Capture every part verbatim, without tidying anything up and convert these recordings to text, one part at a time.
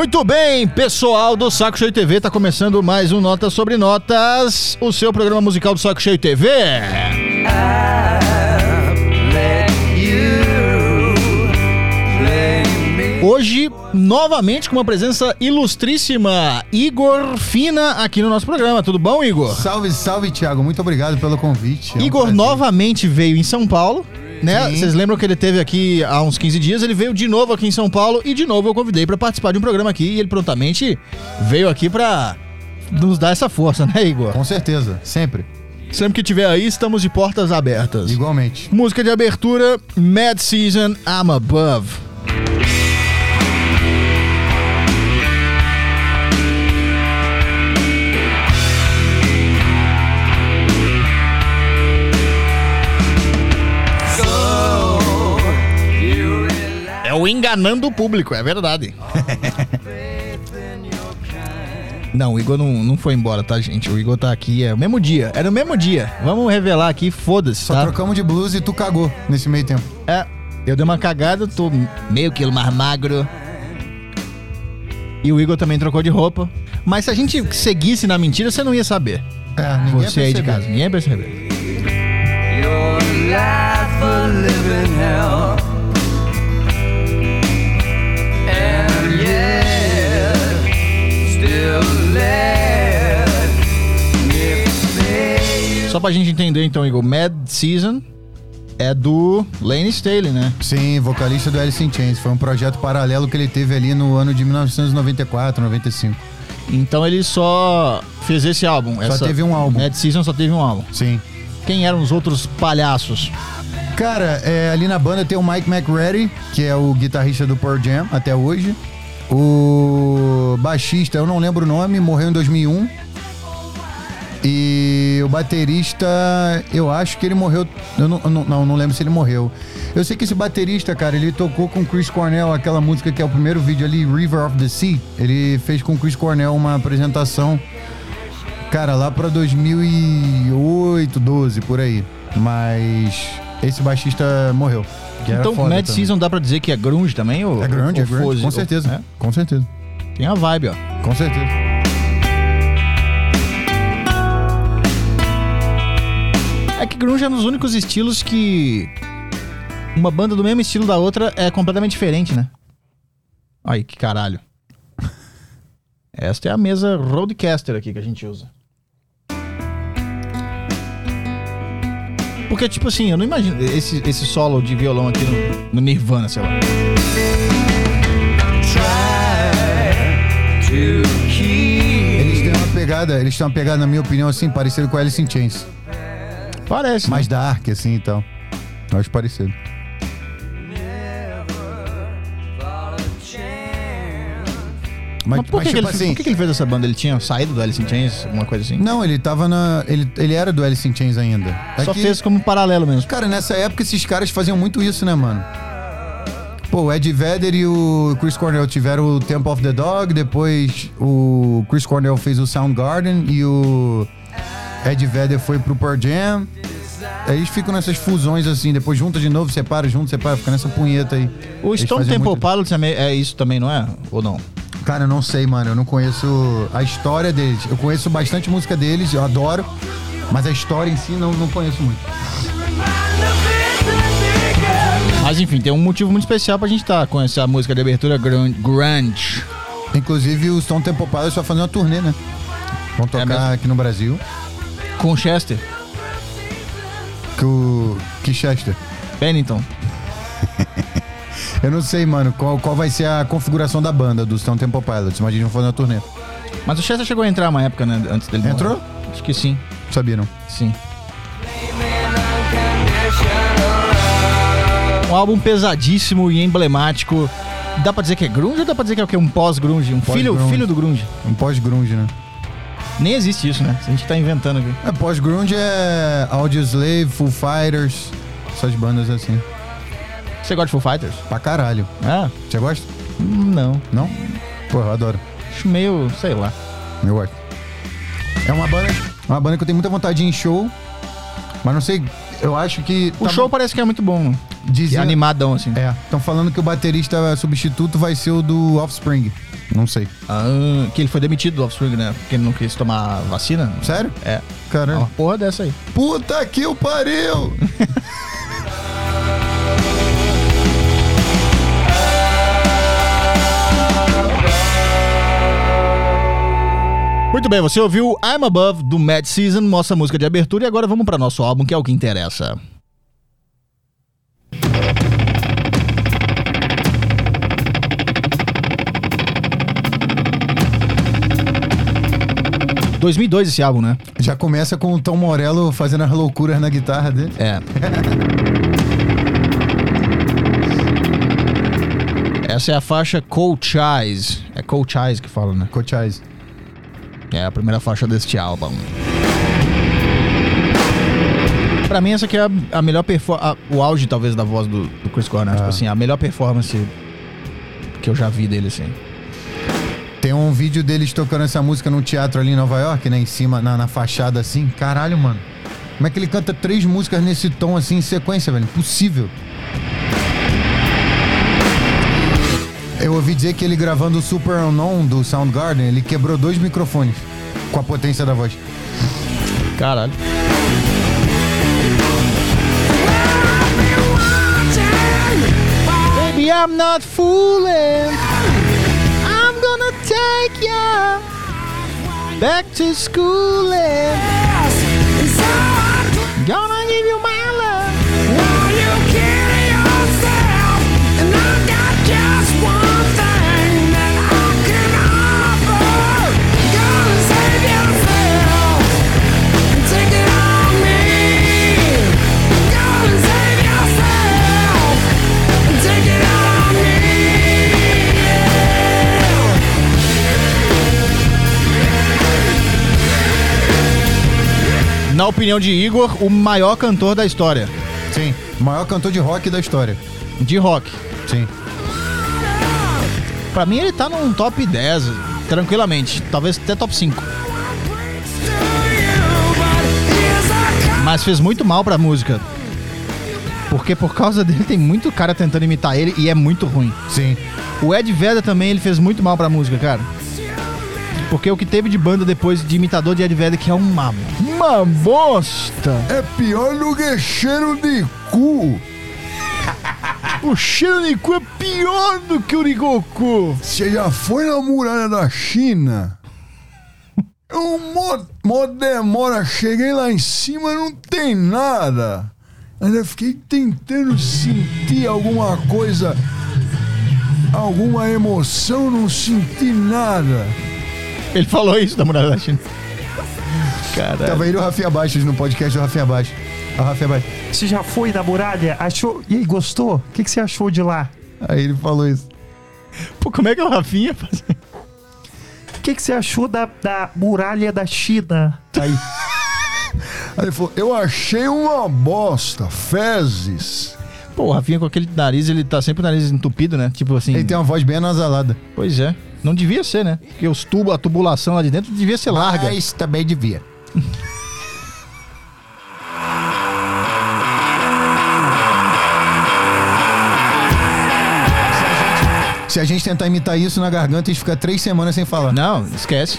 Muito bem, pessoal do Saco Cheio T V, tá começando mais um Notas sobre Notas, o seu programa musical do Saco Cheio T V. Hoje, novamente com uma presença ilustríssima, Igor Fina, aqui no nosso programa. Tudo bom, Igor? Salve, salve, Thiago. Muito obrigado pelo convite. É Igor um novamente veio em São Paulo, né? Sim. Vocês lembram que ele esteve aqui há uns quinze dias, ele veio de novo aqui em São Paulo e de novo eu convidei para participar de um programa aqui e ele prontamente veio aqui para nos dar essa força, né, Igor? Com certeza, sempre. Sempre que tiver aí, estamos de portas abertas. Igualmente. Música de abertura, Mad Season, I'm Above. É o enganando o público, é verdade. Não, o Igor não, não foi embora, tá, gente? O Igor tá aqui, é o mesmo dia. Era o mesmo dia. Vamos revelar aqui, foda-se, Só tá? trocamos de blusa e tu cagou nesse meio tempo. É, eu dei uma cagada, tô meio quilo mais magro. E o Igor também trocou de roupa. Mas se a gente seguisse na mentira, você não ia saber. É, ninguém Você aí de casa, ninguém ia perceber. Your life a living hell. And yet still let me face. Só pra gente entender então, Igor, Mad Season é do Layne Staley, né? Sim, vocalista do Alice in Chains. Foi um projeto paralelo que ele teve ali no ano de mil novecentos e noventa e quatro, noventa e cinco. Então ele só fez esse álbum. Só essa teve um álbum. Mad Season só teve um álbum. Sim. Quem eram os outros palhaços? Cara, é, ali na banda tem o Mike McReady, que é o guitarrista do Pearl Jam até hoje. O baixista, eu não lembro o nome, morreu em dois mil e um. E o baterista, eu acho que ele morreu. Eu não, eu não, não, não lembro se ele morreu. Eu sei que esse baterista, cara, ele tocou com Chris Cornell, aquela música que é o primeiro vídeo ali, River of the Sea. Ele fez com Chris Cornell uma apresentação, cara, lá pra dois mil e oito, doze, por aí. Mas esse baixista morreu. que era Então foda Mad também. Season dá pra dizer que é grunge também? Ou, É grunge, ou é grunge, Fozzy, com ou- certeza. é? Com certeza. Tem a vibe, ó. Com certeza. É que grunge é um dos únicos estilos que uma banda do mesmo estilo da outra é completamente diferente, né? Aí, que caralho. Esta é a mesa Rodecaster aqui que a gente usa. Porque, tipo assim, eu não imagino esse, esse solo de violão aqui no, no Nirvana, sei lá. Eles têm uma pegada, eles têm uma pegada, na minha opinião, assim, parecida com Alice in Chains. Parece, Mais né? dark, assim, e tal. Eu acho parecido. Mas, Mas por, mas, que, que, tipo ele, assim... por que, que ele fez essa banda? Ele tinha saído do Alice in Chains, alguma coisa assim? Não, ele tava na... Ele, ele era do Alice in Chains ainda. É Só que, fez como paralelo mesmo. Cara, nessa época, esses caras faziam muito isso, né, mano? Pô, o Ed Vedder e o Chris Cornell tiveram o Temple of the Dog, depois o Chris Cornell fez o Soundgarden e o Ed Vedder foi pro Pearl Jam. Aí eles ficam nessas fusões assim, depois junta de novo, separa, junta, separa, fica nessa punheta aí. O Eles Stone faziam Temple muito- Pilots é, é isso também, não é? Ou não? Cara, eu não sei, mano, eu não conheço a história deles. Eu conheço bastante música deles, eu adoro, mas a história em si não, não conheço muito. Mas enfim, tem um motivo muito especial pra gente estar com essa música de abertura grunge. grunge. Inclusive o Stone Temple Pilots vai fazer uma turnê, né? Vão tocar mesmo? aqui no Brasil. Com Chester Que o que Chester. Bennington. Eu não sei, mano, qual, qual vai ser a configuração da banda do Stone Temple Pilots, mas eles vão fazer uma turnê. Mas o Chester chegou a entrar uma época, né? Antes dele morrer. Entrou? Acho que sim. Sabia, não? Sim. Um álbum pesadíssimo e emblemático. Dá pra dizer que é grunge ou dá pra dizer que é o quê? Um pós-grunge? Um filho, Pós-grunge. filho do grunge? Um pós-grunge, né? Nem existe isso, né? A gente tá inventando aqui. É, pós-grunge é Audioslave, Foo Fighters, essas bandas assim. Você gosta de Foo Fighters? Pra caralho. Ah, Você gosta? não. Não? Pô, eu adoro. Acho meio, sei lá. Eu gosto. É uma banda, uma banda que eu tenho muita vontade de ir em show, mas não sei, eu acho que... O tá show bom. parece que é muito bom. Dizia- E animadão, assim. É, estão falando que o baterista substituto vai ser o do Offspring. Não sei. Ah, que ele foi demitido do Offspring, né? Porque ele não quis tomar vacina. Sério? É. Caralho. Uma porra dessa aí. Puta que o pariu! Muito bem, você ouviu I'm Above, do Mad Season, nossa música de abertura, e agora vamos para nosso álbum, que é o que interessa. dois mil e dois esse álbum, né? Já começa com o Tom Morello fazendo as loucuras na guitarra dele. É. Essa é a faixa Cold Eyes. É Cold Eyes que fala, né? Coach Eyes. É a primeira faixa deste álbum. Pra mim, essa aqui é a, a melhor performance. O auge, talvez, da voz do, do Chris Cornell. Ah. Tipo assim, a melhor performance que eu já vi dele, assim. Tem um vídeo deles tocando essa música num teatro ali em Nova York, né? Em cima, na, na fachada assim. Caralho, mano. Como é que ele canta três músicas nesse tom assim em sequência, velho? Impossível. Eu ouvi dizer que ele gravando o Super Unknown do Soundgarden, ele quebrou dois microfones com a potência da voz. Caralho. Baby, I'm not fooling. I'm gonna take ya back to school and gonna give you my love. Na opinião de Igor, o maior cantor da história. Sim, o maior cantor de rock da história. De rock. Sim. Pra mim ele tá num top dez, tranquilamente. Talvez até top cinco. Mas fez muito mal pra música. Porque por causa dele tem muito cara tentando imitar ele e é muito ruim. Sim. O Ed Vedder também, ele fez muito mal pra música, cara. Porque o que teve de banda depois de imitador de Ed Vedder, que é uma, uma bosta. É pior do que cheiro de cu. O cheiro de cu é pior do que o de cocô. Você já foi na muralha da China? Eu mó, mó demora, cheguei lá em cima, não tem nada. Ainda fiquei tentando sentir alguma coisa, alguma emoção, não senti nada. Ele falou isso da Muralha da China. Caralho. Tava ele e o Rafinha Baixos no podcast do Rafinha Baixos. O Rafinha Baixos. Você já foi na muralha? Achou? E aí, gostou? O que, que você achou de lá? Aí ele falou isso. Pô, como é que é o Rafinha? O que, que você achou da, da muralha da China? Aí. Aí ele falou, eu achei uma bosta, fezes. Pô, o Rafinha com aquele nariz, ele tá sempre o nariz entupido, né? Tipo assim... Ele tem uma voz bem anasalada. Pois é. Não devia ser, né? Porque os tubos, a tubulação lá de dentro devia ser larga. Mas também devia. Se a gente tentar imitar isso na garganta, a gente fica três semanas sem falar. Não, esquece.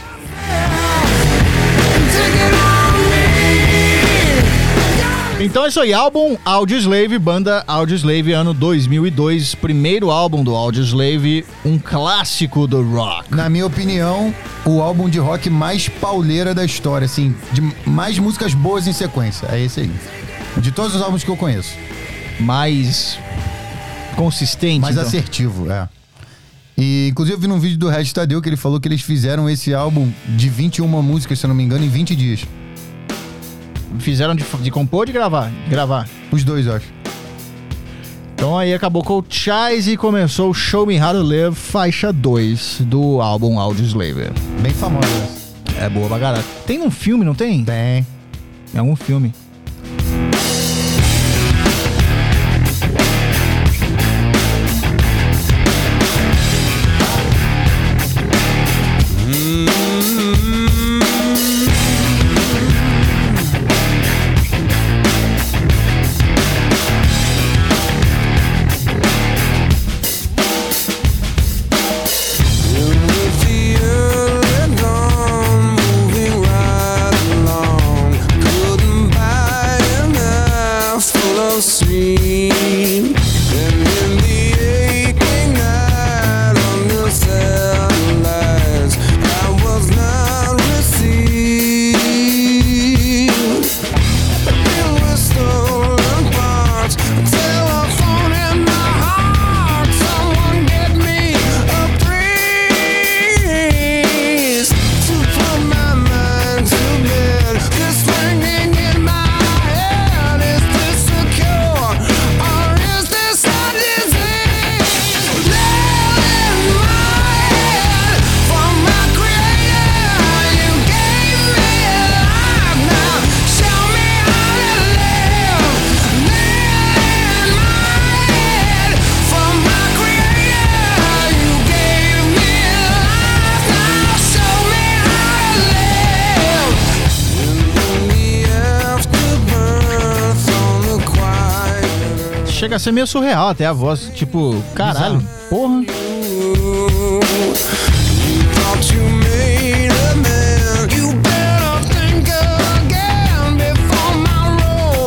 Então é isso aí, álbum Audioslave, banda Audioslave, ano dois mil e dois, primeiro álbum do Audioslave, um clássico do rock. Na minha opinião, o álbum de rock mais pauleira da história, assim, de mais músicas boas em sequência, é esse aí. De todos os álbuns que eu conheço. Mais consistente. Mais então. assertivo, é. E, inclusive, eu vi num vídeo do Regis Tadeu que ele falou que eles fizeram esse álbum de vinte e uma músicas, se eu não me engano, em vinte dias. Fizeram de, de compor ou de gravar? Gravar. Os dois, eu acho. Então aí acabou com o Chais e começou o Show Me How to Live, faixa dois do álbum Audioslave. Bem famosa essa. É boa pra caralho. Tem um filme, não tem? Tem. É um filme. Chega a ser meio surreal até a voz. Tipo, caralho, Bizarro. porra. Thought you made a man. You better think again before my role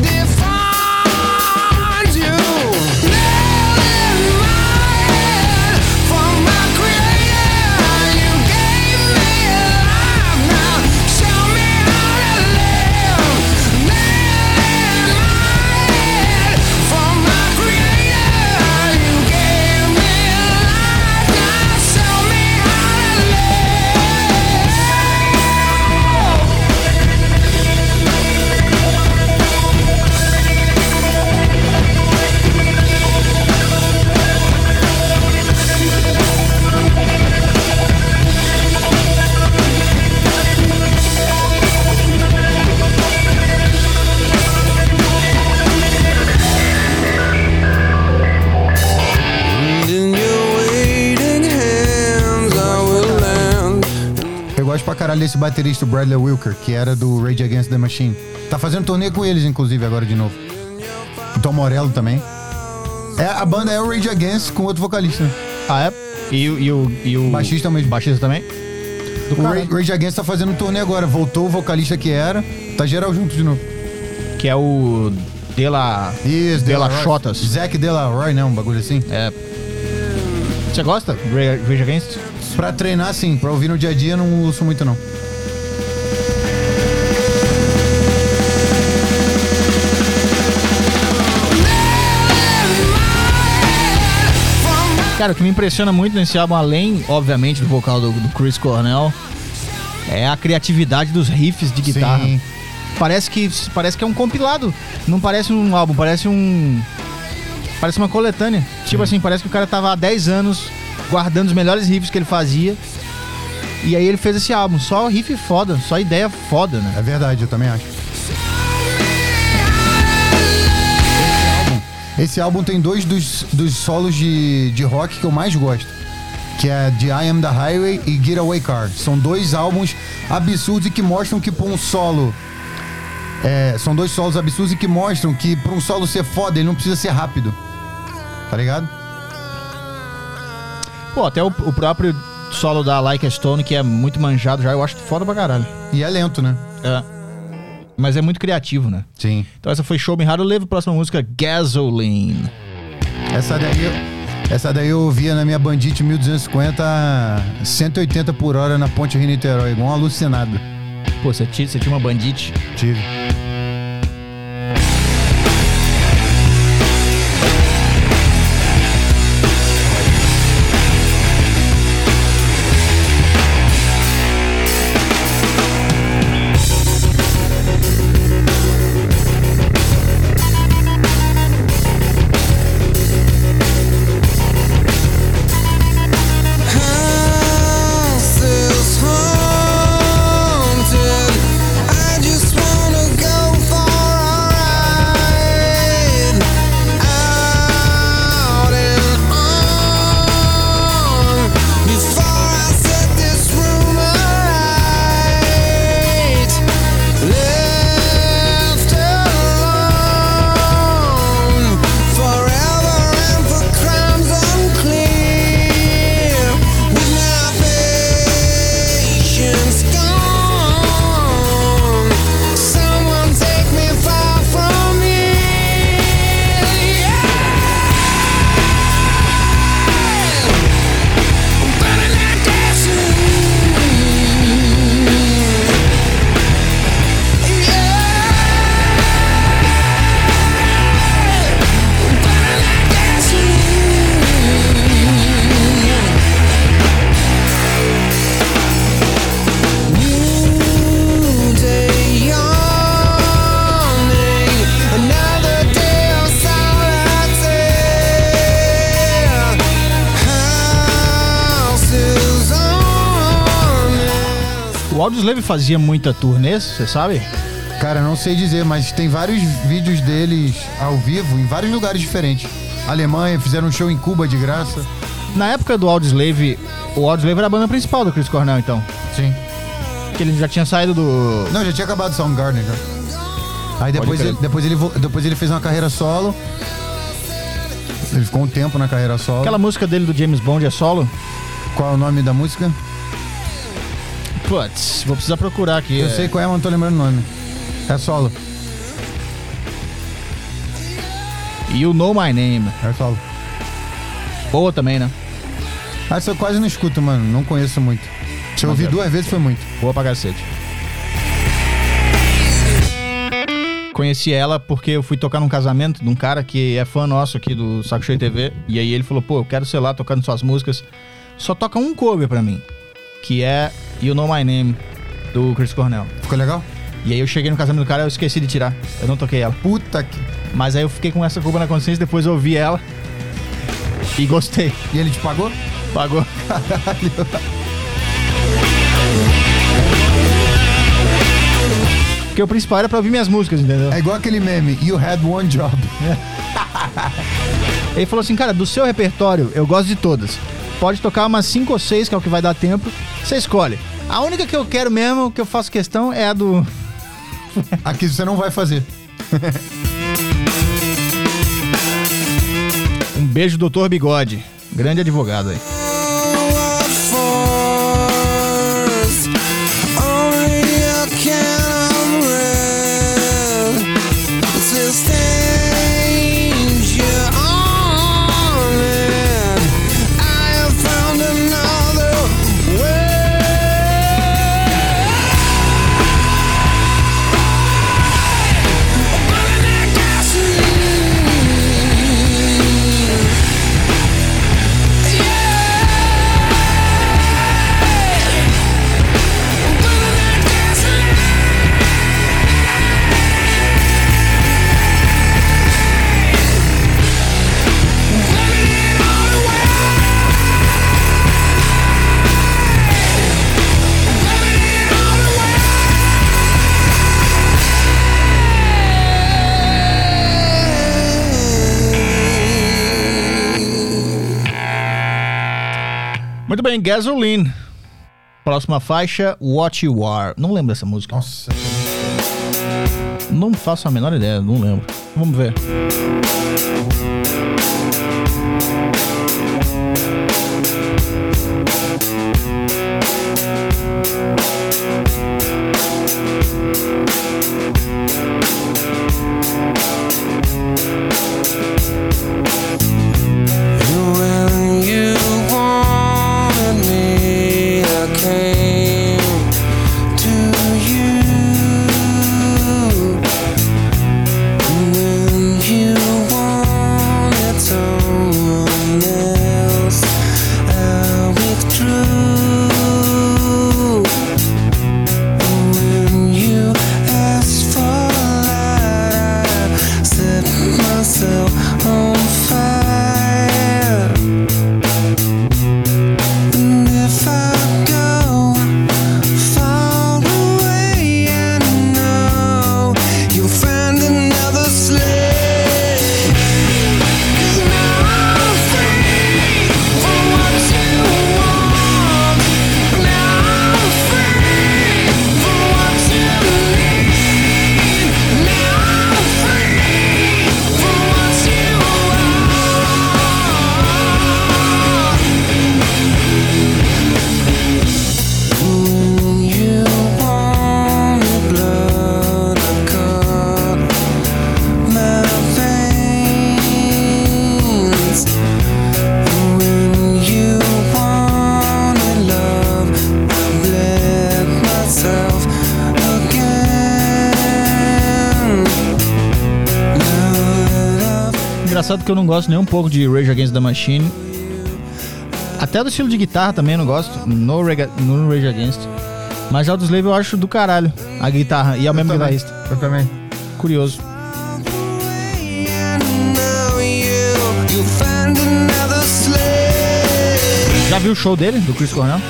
defines you. Nail in my head from my creator. You gave me life, now show me how to live. Nail in my head from my creator. You gave me life, now show me how to in your waiting hands I will land. Eu gosto pra caralho desse baterista, o Bradley Wilker, que era do Rage Against the Machine. Tá fazendo turnê com eles, inclusive, agora de novo. O Tom Morello também. É, a banda é o Rage Against com outro vocalista, né? Ah, é? E, o- e o... E o Baixista mesmo. Baixista também? Do O cara, Ra- Rage Against tá fazendo um turnê agora. Voltou o vocalista que era. Tá geral junto de novo. que é o... De La... Isso, De La Roy. Chotas. Zac De La Roy, né? Um bagulho assim. É. Você gosta? Ra- Rage Against? Pra treinar, sim. Pra ouvir no dia a dia, não ouço muito, não. Cara, o que me impressiona muito nesse álbum, além, obviamente, do vocal do, do Chris Cornell, é a criatividade dos riffs de guitarra. Sim. Parece que, parece que é um compilado. Não parece um álbum, parece um... Parece uma coletânea. Tipo assim, parece que o cara tava há dez anos guardando os melhores riffs que ele fazia. E aí ele fez esse álbum. Só riff foda, só ideia foda, né? É verdade, eu também acho. Esse álbum tem dois dos, dos solos de, de rock que eu mais gosto. Que é de I Am The Highway e Getaway Car. São dois álbuns absurdos e que mostram que pra um solo... É, são dois solos absurdos e que mostram que pra um solo ser foda, ele não precisa ser rápido. Tá ligado? Pô, até o, o próprio solo da Like a Stone, que é muito manjado já, eu acho foda pra caralho. E é lento, né? É. Mas é muito criativo, né? Sim. Então essa foi Show Me How to Live. Próxima música, Gasoline. Essa daí, eu- essa daí eu ouvia na minha Bandit mil duzentos e cinquenta a cento e oitenta por hora na Ponte Rio-Niterói, igual um alucinado. Pô, você tinha, você tinha uma Bandit? Tive. House is haunted. I just wanna go for a ride, out and on, before I set this room alight. Left alone forever and for crimes unclear, with my patience gone. Someone take me far from here. I'm burning like gasoline. I'm burning like gasoline. New day yawning, another day of solitude. House is honest. O Audioslave fazia muita turnê, você sabe? Cara, não sei dizer, mas tem vários vídeos deles ao vivo em vários lugares diferentes. Alemanha, fizeram um show em Cuba de graça. Na época do Audioslave, o Audioslave era a banda principal do Chris Cornell, então. Sim. Que ele já tinha saído do... Não, já tinha acabado o Soundgarden já. Aí depois crer. ele, depois, ele, vo- depois ele fez uma carreira solo Ele ficou um tempo na carreira solo. Aquela música dele do James Bond é solo? Qual é o nome da música? Putz, vou precisar procurar aqui. Eu é... sei qual é, mas não tô lembrando o nome. É solo. You Know My Name. É solo. Boa também, né? Essa eu quase não escuto, mano. Não conheço muito. Se eu Mas ouvir é. duas vezes foi muito. Boa pra cacete. Conheci ela porque eu fui tocar num casamento de um cara que é fã nosso aqui do Saco Cheio T V. E aí ele falou, pô, eu quero ser lá tocando suas músicas. Só toca um cover pra mim, que é You Know My Name, do Chris Cornell. Ficou legal? E aí eu cheguei no casamento do cara e eu esqueci de tirar. Eu não toquei ela. Puta que... Mas aí eu fiquei com essa culpa na consciência, depois eu ouvi ela e gostei. E ele te pagou? Pagou. Porque o principal era pra ouvir minhas músicas, entendeu? É igual aquele meme, You Had One Job. Ele falou assim, cara, do seu repertório, eu gosto de todas. Pode tocar umas cinco ou seis, que é o que vai dar tempo. Você escolhe. A única que eu quero mesmo, que eu faço questão, é a do... Aqui você não vai fazer. Um beijo, doutor Bigode. Grande advogado aí. Muito bem, Gasoline. Próxima faixa, What You Are. Não lembro dessa música. Nossa. Não faço a menor ideia, não lembro. Vamos ver. Engraçado que eu não gosto nem um pouco de Rage Against the Machine. Até do estilo de guitarra também eu não gosto. No, Rega, no Rage Against. Mas Audioslave eu acho do caralho a guitarra. E é o mesmo guitarrista. Eu também. Curioso. Já viu o show dele, do Chris Cornell?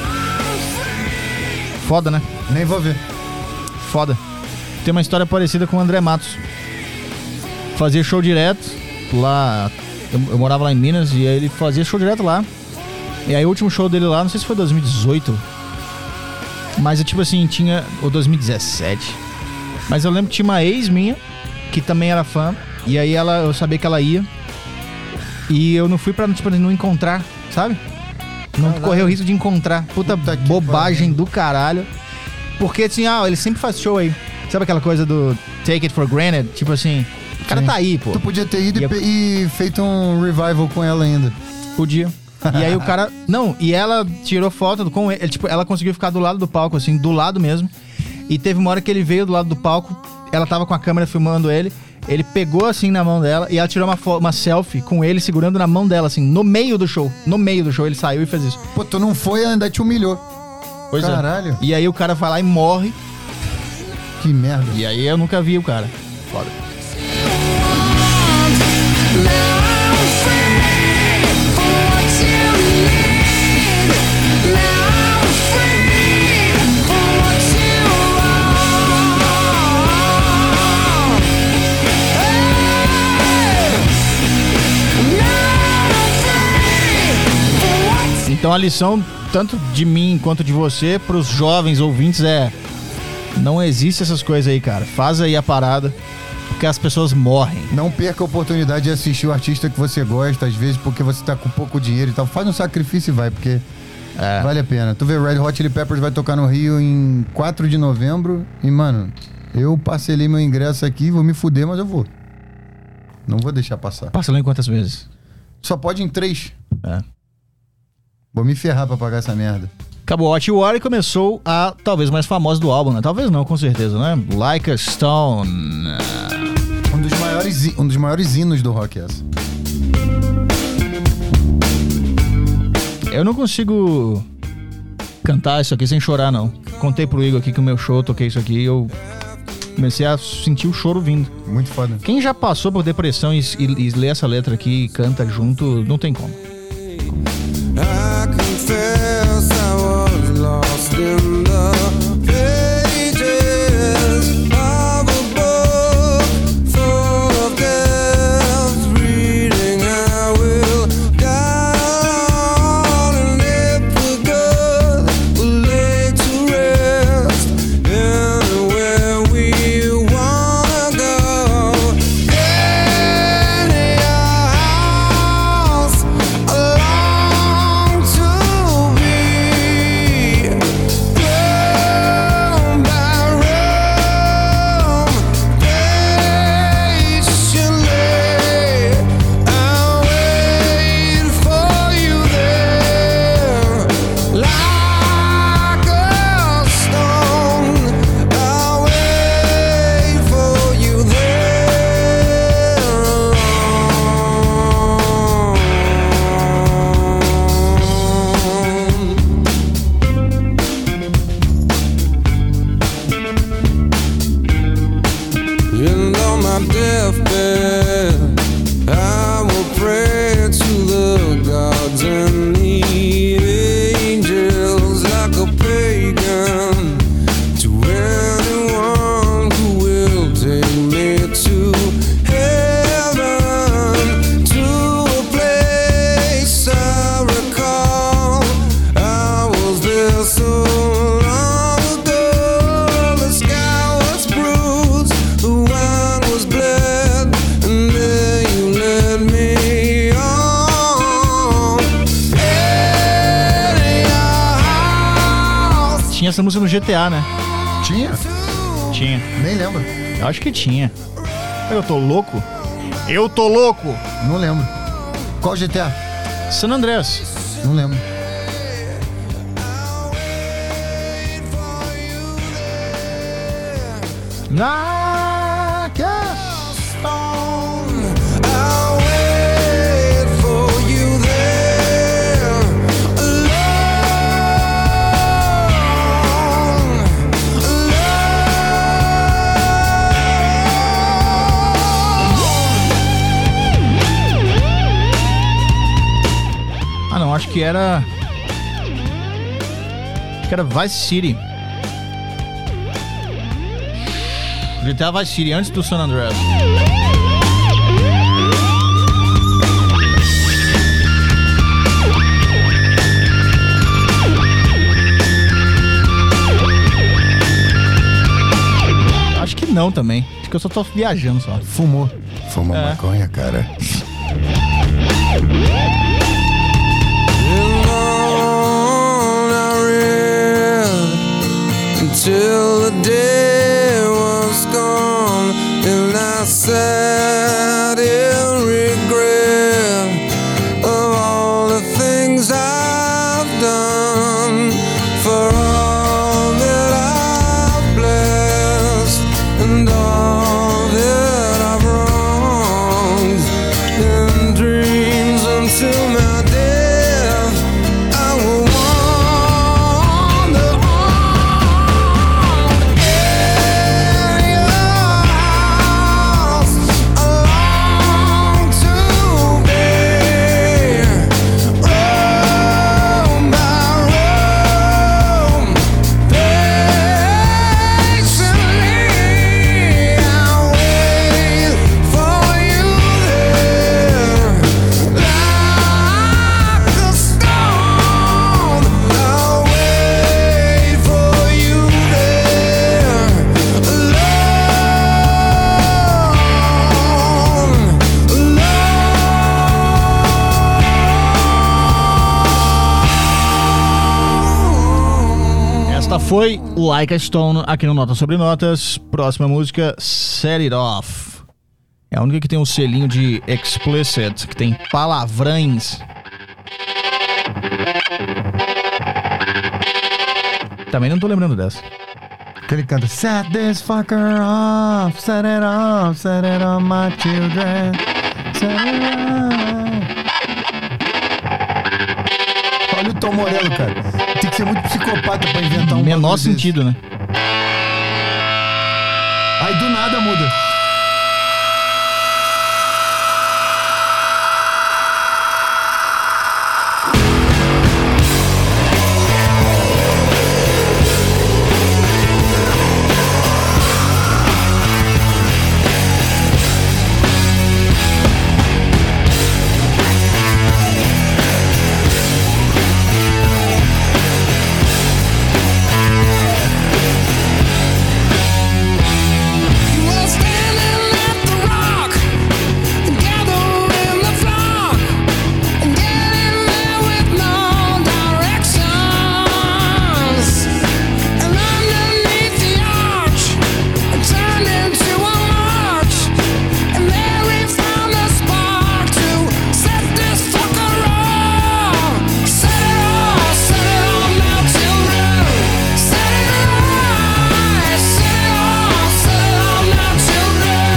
Foda, né? Nem vou ver. Foda. Tem uma história parecida com o André Matos. Fazia show direto lá. Eu, eu morava lá em Minas e aí ele fazia show direto lá. E aí o último show dele lá, não sei se foi dois mil e dezoito, mas é tipo assim, tinha... Ou dois mil e dezessete. Mas eu lembro que tinha uma ex minha que também era fã. E aí ela, eu sabia que ela ia. E eu não fui pra, tipo, não encontrar, sabe? Não Caralho. correr o risco de encontrar. Puta, Puta que bobagem pariu. do caralho. Porque, assim, ah, ele sempre faz show aí. Sabe aquela coisa do take it for granted? Tipo assim, o cara Sim. tá aí, pô. Tu podia ter ido E e, eu- pe- e feito um revival com ela ainda. Podia. E aí o cara... Não, e ela tirou foto com ele. Tipo, ela conseguiu ficar do lado do palco, assim, do lado mesmo. E teve uma hora que ele veio do lado do palco. Ela tava com a câmera filmando ele. Ele pegou, assim, na mão dela. E ela tirou uma, fo- uma selfie com ele segurando na mão dela, assim, no meio do show. No meio do show, ele saiu e fez isso. Pô, tu não foi, ela ainda te humilhou. Pois é. Caralho. E aí o cara vai lá e morre. Que merda. E aí eu nunca vi o cara. Foda. Então a lição, tanto de mim quanto de você, pros jovens ouvintes é... Não existe essas coisas aí, cara. Faz aí a parada, porque as pessoas morrem. Não perca a oportunidade de assistir o artista que você gosta, às vezes porque você tá com pouco dinheiro e tal. Faz um sacrifício e vai, porque É. vale a pena. Tu vê, o Red Hot Chili Peppers vai tocar no Rio em quatro de novembro e, mano, eu parcelei meu ingresso aqui, vou me fuder, mas eu vou. Não vou deixar passar. Parcelou em quantas vezes? Só pode em três. É. Vou me ferrar pra pagar essa merda. Acabou. Hot War e começou a talvez mais famosa do álbum, né? Talvez não, com certeza, né? Like a Stone. Um dos maiores, hi- um dos maiores hinos do rock é essa. Eu não consigo cantar isso aqui sem chorar, não. Contei pro Igor aqui que o meu show, eu toquei isso aqui e eu comecei a sentir o choro vindo. Muito foda. Quem já passou por depressão e, e, e lê essa letra aqui e canta junto, não tem como. I confess I was lost in the pages of a book full of death. Reading I will down, and if we're good, we'll lay to rest anywhere we wanna go. Any house along to be room by room, patiently I'll wait for you there, like a stone. I'll wait for you there. And on my deathbed, I will pray to the gods and the angels like a pagan, to anyone who will take me to heaven, to a place I recall. I was there so long ago. The sky was bruised, the wine was bled, and there you led me on. Any house Tinha essa música no G T A, né? Tinha? Tinha. Nem lembro. Eu acho que tinha. Eu tô louco? Eu tô louco! Não lembro. Qual G T A? San Andreas. Não lembro. Like a stone. I'll wait for you there, alone, Ah, não, acho que era. Acho que era Vice City. G T A Vice City, antes do San Andreas. Acho que não também. Acho que eu só tô viajando só. Fumou. Fumou É. maconha, cara. Till the day was gone and I sat in regret of all the things I've done, for all that I've blessed and all that I've wronged. In dreams until my death I will wander on in your house along to be room by room. Patiently I'll wait for you there, like a stone. I'll wait for you there, alone, alone. Esta foi Like a Stone aqui no Notas Sobre Notas. Próxima música, Set It Off. É a única que tem um selinho de explicit, que tem palavrões. Também não tô lembrando dessa. Que ele canta Set this fucker off, set it off, set it on my children, set it off. Olha o Tom Morello, cara. Tem que ser muito psicopata pra inventar um Menor bagulho desse. sentido, né? Aí do nada muda. You were standing at the rock, gathering the flock, and getting there with no directions. And underneath the arch, it turned into a march, and Mary found a spark to set this fucker off. Set it off, set it off now, children. Set it right, set it off, set it off now, children.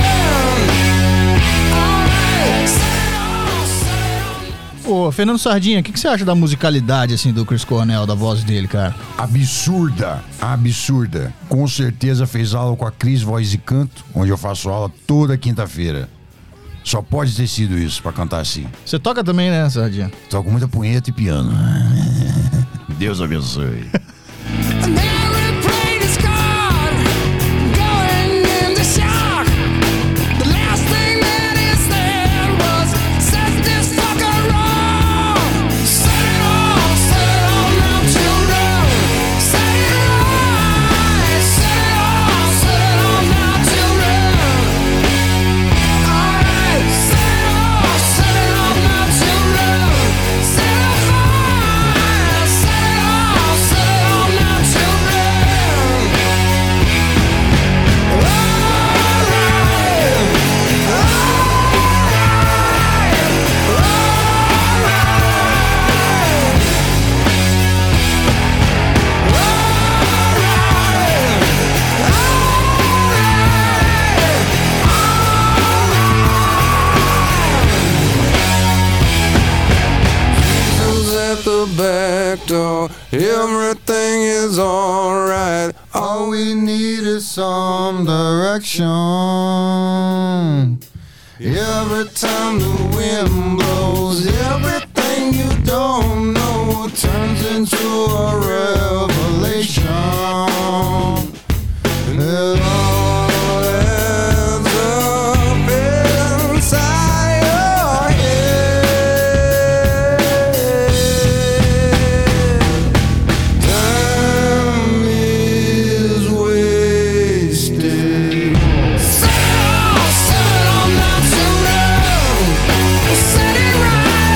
Alright, set it off, set it off. Ô, Fernando Sardinha, o que, que você acha da musicalidade, assim, do Chris Cornell, da voz dele, cara? Absurda, absurda. Com certeza fez aula com a Cris Voz e Canto, onde eu faço aula toda quinta-feira. Só pode ter sido isso pra cantar assim. Você toca também, né, Sardinha? Toco muita punheta e piano. Deus abençoe. Mary prayed his God, going into shock. The last thing that he said was, set this fucker off. Set it off, set it off now, children. Set it right, set it off, set it off now, children. Alright, set it off, set it off now, children. Set it fire, set it off, set it off now, children. Jesus at the back door, everything is alright. All we need is some direction. Every time the wind blows, everything you don't know turns into a revelation. It all adds up inside your head. Time is wasted. Set it off, set it off now, children. Set it right.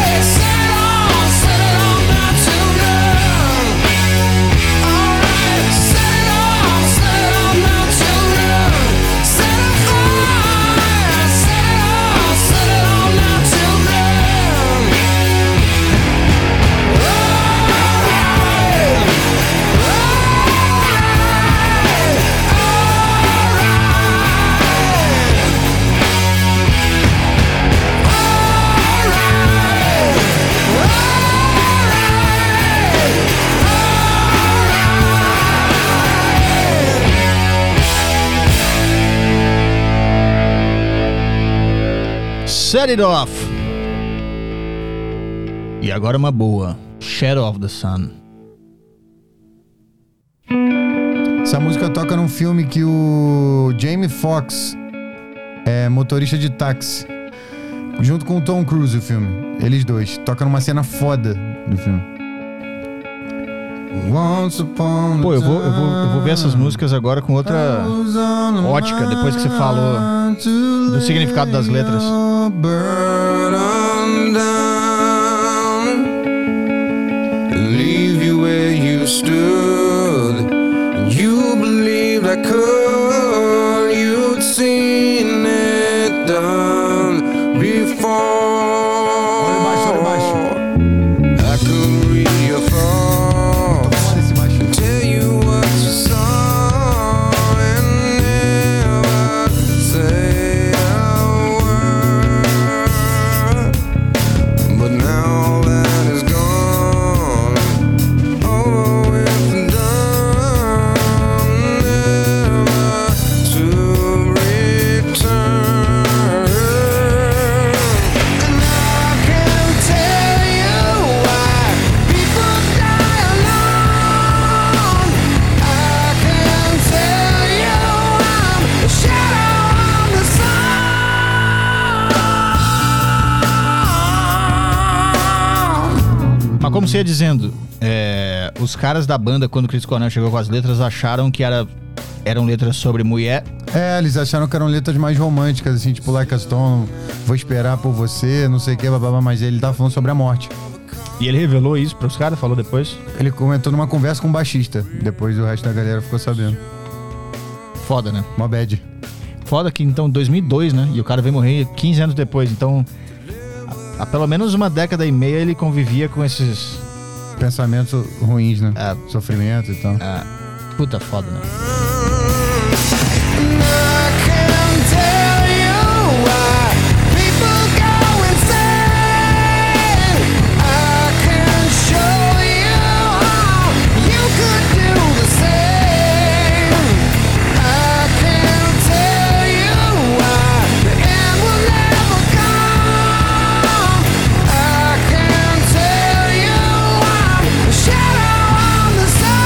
Set It Off. E agora uma boa. Shadow of the Sun. Essa música toca num filme que o Jamie Foxx é motorista de táxi. Junto com o Tom Cruise, o filme. Eles dois. Toca numa cena foda do filme. Pô, eu vou, eu vou, eu vou ver essas músicas agora com outra ótica, depois que você falou do significado das letras. Leave you where you stood. You believed I could. You'd seen it done before. Olha baixo, olha baixo. I could read your thoughts, Olha esse baixo. tell you what you saw, and never say a word. But now that is gone, over with and done, never to return. And I can tell you why people die alone. I can tell you I'm the shadow of the sun. Mas como você ia dizendo, é, os caras da banda, quando o Chris Cornell chegou com as letras, acharam que era, eram letras sobre mulher. É, eles acharam que eram letras mais românticas, assim, tipo Like a Stone, vou esperar por você, não sei o que, babá, mas ele tava falando sobre a morte. E ele revelou isso pros caras, falou depois. Ele comentou numa conversa com o baixista, depois o resto da galera ficou sabendo. Foda, né? Mó bad. Foda que então dois mil e dois, né? E o cara veio morrer quinze anos depois. Então, há, há pelo menos uma década e meia ele convivia com esses... Pensamentos ruins, né? É. Sofrimento e tal. Ah, puta foda, né? I can tell you why people go insane. I can show you how you could do the same. I can tell you why the end will never come. I can tell you I'm the shadow on the sun.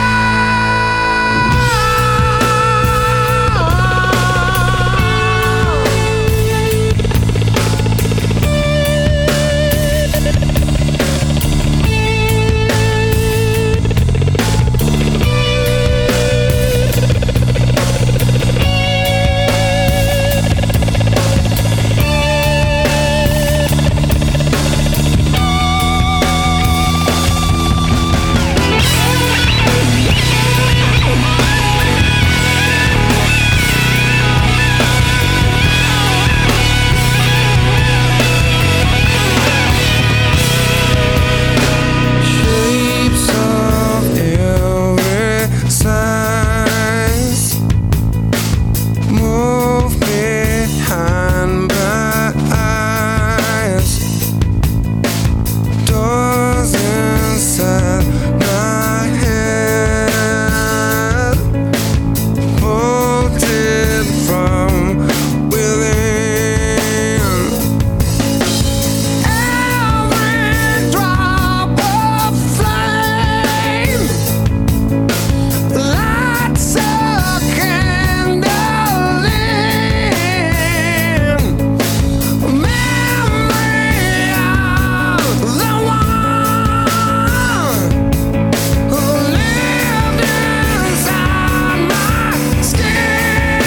Shapes of every size move behind my eyes. Doors inside my head bolted from within. Every drop of flame lights a candle in memory of the one who lived inside my skin.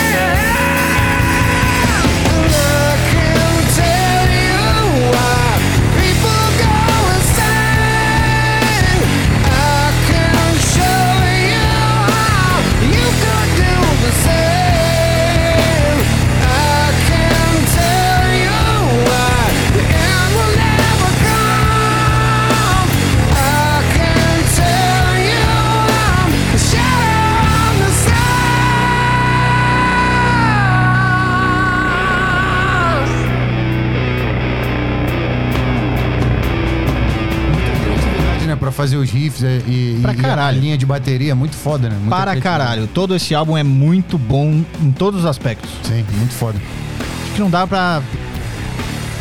And I can tell you why people go insane. I can show you how you could do the same. I can tell you why the end will never come. I can tell you I'm the shadow on the sun. Né, pra fazer os riffs e, e, Pra e caralho. a linha de bateria, muito foda, né? Muita Para criatividade. caralho. Todo esse álbum é muito bom em todos os aspectos. Sim, muito foda. Acho que não dá pra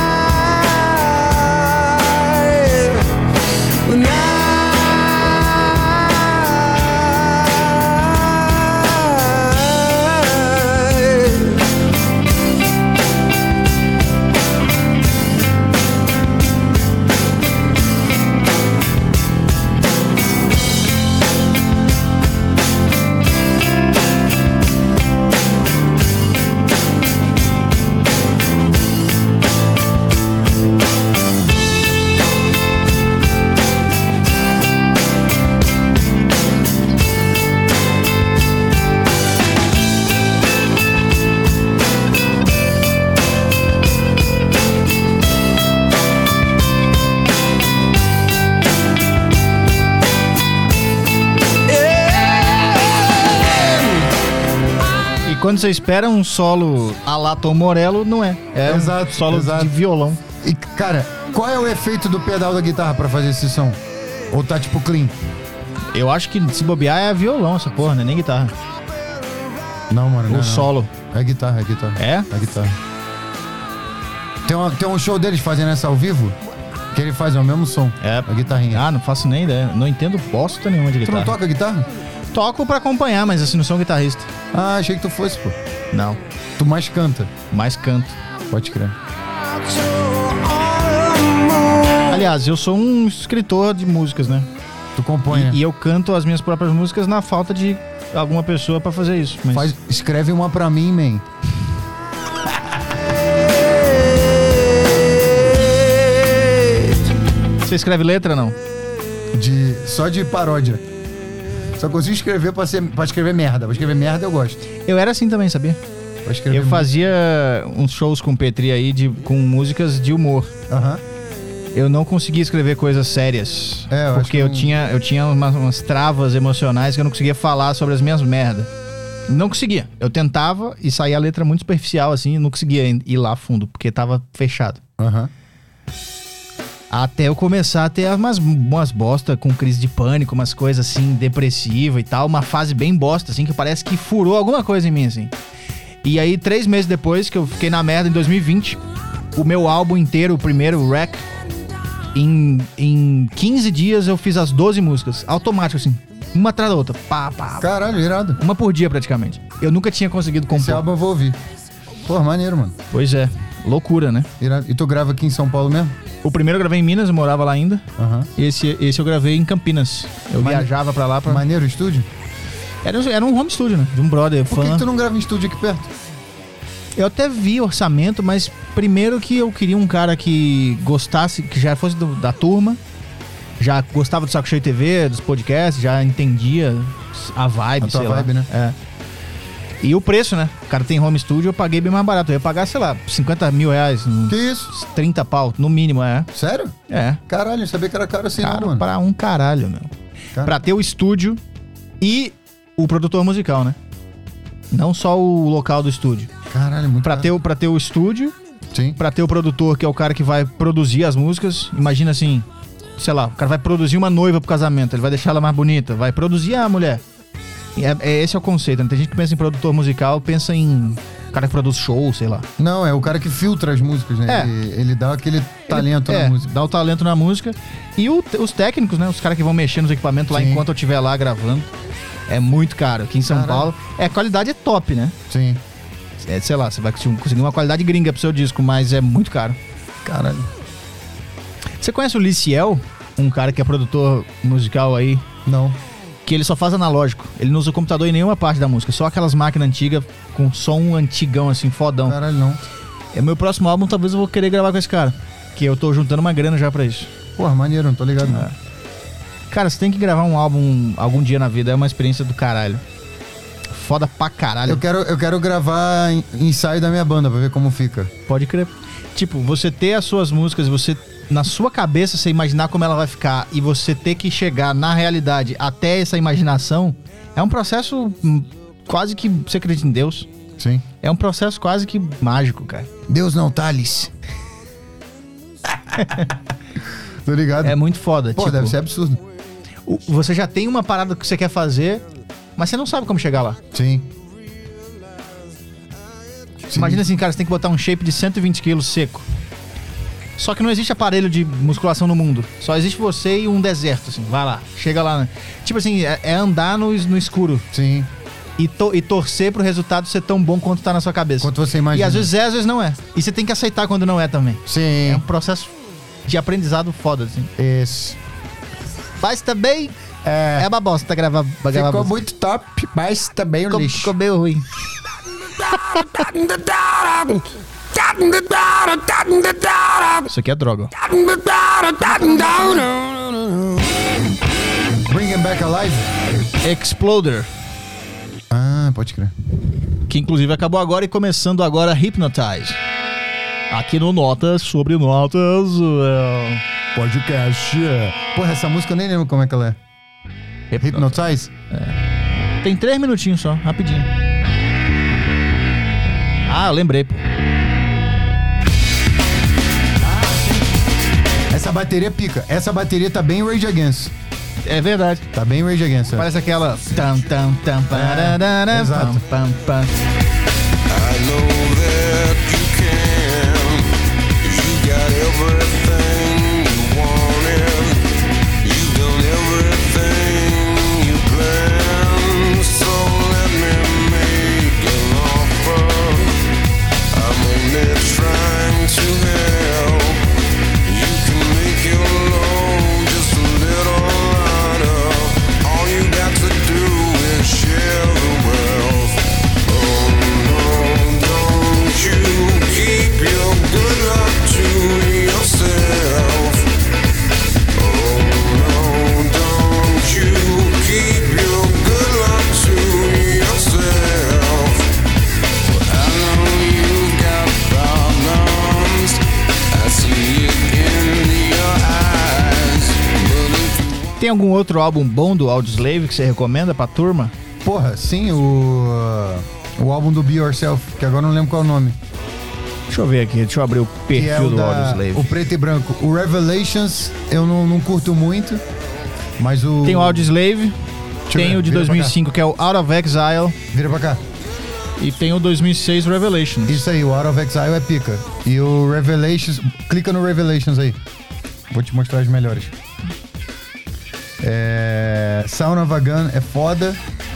quando você espera um solo a la Tom Morello, não é. É Exato, um solo exato. de violão. E, cara, qual é o efeito do pedal da guitarra pra fazer esse som? Ou tá tipo clean? Eu acho que se bobear é violão essa porra, né? Nem guitarra. Não, mano, não. O é, não. solo. É guitarra, é guitarra. É? É guitarra. Tem, uma, tem um show deles fazendo essa ao vivo, que ele faz é o mesmo som. É. A guitarrinha. Ah, não faço nem ideia. Não entendo bosta nenhuma de Tu guitarra. não toca guitarra? Toco pra acompanhar, mas assim, não sou um guitarrista. Ah, achei que tu fosse, pô. Não. Tu mais canta. Mais canto. Pode crer. Aliás, eu sou um escritor de músicas, né? Tu compõe, né? E, e eu canto as minhas próprias músicas na falta de alguma pessoa pra fazer isso. Mas... Faz, escreve uma pra mim, man. Você escreve letra, não? De, só de paródia. Só consigo escrever pra, ser, pra escrever merda. Pra escrever merda eu gosto. Eu era assim também, sabia? Pra escrever Eu fazia uns shows com o Petri aí de, com músicas de humor. Aham. Eu não conseguia escrever coisas sérias. É, eu acho porque que eu não- tinha, eu tinha umas, umas travas emocionais que eu não conseguia falar sobre as minhas merdas. Não conseguia. Eu tentava e saía a letra muito superficial, assim, e não conseguia ir lá fundo, porque tava fechado. Aham. Até eu começar a ter umas, umas bosta com crise de pânico, umas coisas assim, depressiva e tal. Uma fase bem bosta, assim, que parece que furou alguma coisa em mim, assim. E aí, três meses depois, que eu fiquei na merda, em dois mil e vinte, o meu álbum inteiro, o primeiro, o Wreck, em, em quinze dias eu fiz as doze músicas. Automático, assim. Uma atrás da outra. Pá, pá, pá. Caralho, irado. Uma por dia, praticamente. Eu nunca tinha conseguido Esse compor. álbum eu vou ouvir. Pô, maneiro, mano. Pois é. Loucura, né? Irado. E tu grava aqui em São Paulo mesmo? O primeiro eu gravei em Minas, eu morava lá ainda. Aham. Esse, esse eu gravei em Campinas. Eu Mane- viajava pra lá pra... Maneiro o estúdio? Era, era um home studio, né? De um brother, Por fã. que, que tu não grava em estúdio aqui perto? Eu até vi orçamento, mas primeiro que eu queria um cara que gostasse, que já fosse do- da turma, já gostava do Saco Cheio T V, dos podcasts, já entendia a vibe, A tua sei lá. vibe, né? É. E o preço, né? O cara tem home studio, eu paguei bem mais barato. Eu ia pagar, sei lá, cinquenta mil reais, uns Que isso? trinta pau, no mínimo, é. Sério? É. Caralho, eu sabia que era caro assim, Caro não, mano. pra um caralho, meu. Cara. Pra ter o estúdio e o produtor musical, né? Não só o local do estúdio. Caralho, muito Pra caro. ter, o- pra ter o estúdio, Sim. pra ter o produtor, que é o cara que vai produzir as músicas. Imagina assim, sei lá, o cara vai produzir uma noiva pro casamento, ele vai deixar ela mais bonita, vai produzir a mulher. E é, é- esse é o conceito, né? Tem gente que pensa em produtor musical, pensa em cara que produz show, sei lá. Não, é o cara que filtra as músicas, né? É. Ele, ele dá aquele talento é, na música. dá o talento na música. E o- os técnicos, né? Os caras que vão mexer nos equipamentos lá Sim. enquanto eu estiver lá gravando. É muito caro. Aqui em São Caralho. Paulo. É, a qualidade é top, né? Sim. É, sei lá, você vai conseguir uma qualidade gringa pro seu disco, mas é muito caro. Caralho. Você conhece o Liciel? Um cara que é produtor musical aí, Não. que ele só faz analógico. Ele não usa computador em nenhuma parte da música, só aquelas máquinas antigas com som antigão, assim, fodão. Caralho, não. É meu próximo álbum, talvez eu vou querer gravar com esse cara. Que eu tô juntando uma grana já pra isso. Porra, maneiro, não tô ligado não. É. Cara, você tem que gravar um álbum algum dia na vida, é uma experiência do caralho. Foda pra caralho. Eu quero, eu quero gravar en- ensaio da minha banda pra ver como fica. Pode crer. Tipo, você ter as suas músicas, você na sua cabeça você imaginar como ela vai ficar e você ter que chegar na realidade até essa imaginação, é um processo hum, quase que você acredita em Deus. Sim. É um processo quase que mágico, cara. Deus não, Thales. Tô ligado. É muito foda. Pô, tipo, deve ser absurdo. o- você já tem uma parada que você quer fazer, mas você não sabe como chegar lá. Sim. Sim. Imagina assim, cara, você tem que botar um shape de cento e vinte quilos seco. Só que não existe aparelho de musculação no mundo. Só existe você e um deserto, assim. Vai lá, chega lá. Né? Tipo assim, é, é andar no, es- no escuro Sim. e, to- e torcer pro resultado ser tão bom quanto tá na sua cabeça. Quanto você E imagina. às vezes é, às vezes não é. E você tem que aceitar quando não é também. Sim. É um processo de aprendizado foda, assim. Esse. Mas também É. é uma bosta gravar, gravar Ficou música. muito top, mas também um Ficou, lixo. ficou meio ruim. Isso aqui é droga. ó. Bring Him Back Alive? Exploder. Ah, pode crer. Que inclusive acabou agora e começando agora Hypnotize. Aqui no Notas sobre Notas. é, Podcast. Porra, essa música eu nem lembro como é que ela é. Hypnotize? Tem três minutinhos só, rapidinho. Ah, eu lembrei, pô. Essa bateria pica. Essa bateria tá bem Rage Against. É verdade. Tá bem Rage Against. Parece aquela. Tam, tam, tam, pararara, exato. pam, pam, pam. I know that you can. You got everything you wanted. You've done everything you planned. So let me make an offer. I'm only trying to help. You can make your load just a little lighter. All you got to do is share the wealth. Oh no, don't you keep your good luck to yourself. Oh no, don't you keep your good luck to yourself. Well, I know you've got problems. I see it in your eyes. But if you Tem algum outro álbum bom do Audioslave que você recomenda pra turma? Porra, sim, o. O álbum do Be Yourself, que agora eu não lembro qual é o nome. Deixa eu ver aqui, deixa eu abrir o Que é perfil o, do da, Audioslave. o preto e branco. O Revelations eu não, não curto muito, mas o. Tem o Audioslave, eu tem ver, o de vira dois mil e cinco que é o Out of Exile Vira pra cá. e tem o dois mil e seis Revelations. Isso aí, o Out of Exile é pica. E o Revelations. Clica no Revelations aí. Vou te mostrar as melhores. É. Sound of a Gun é foda.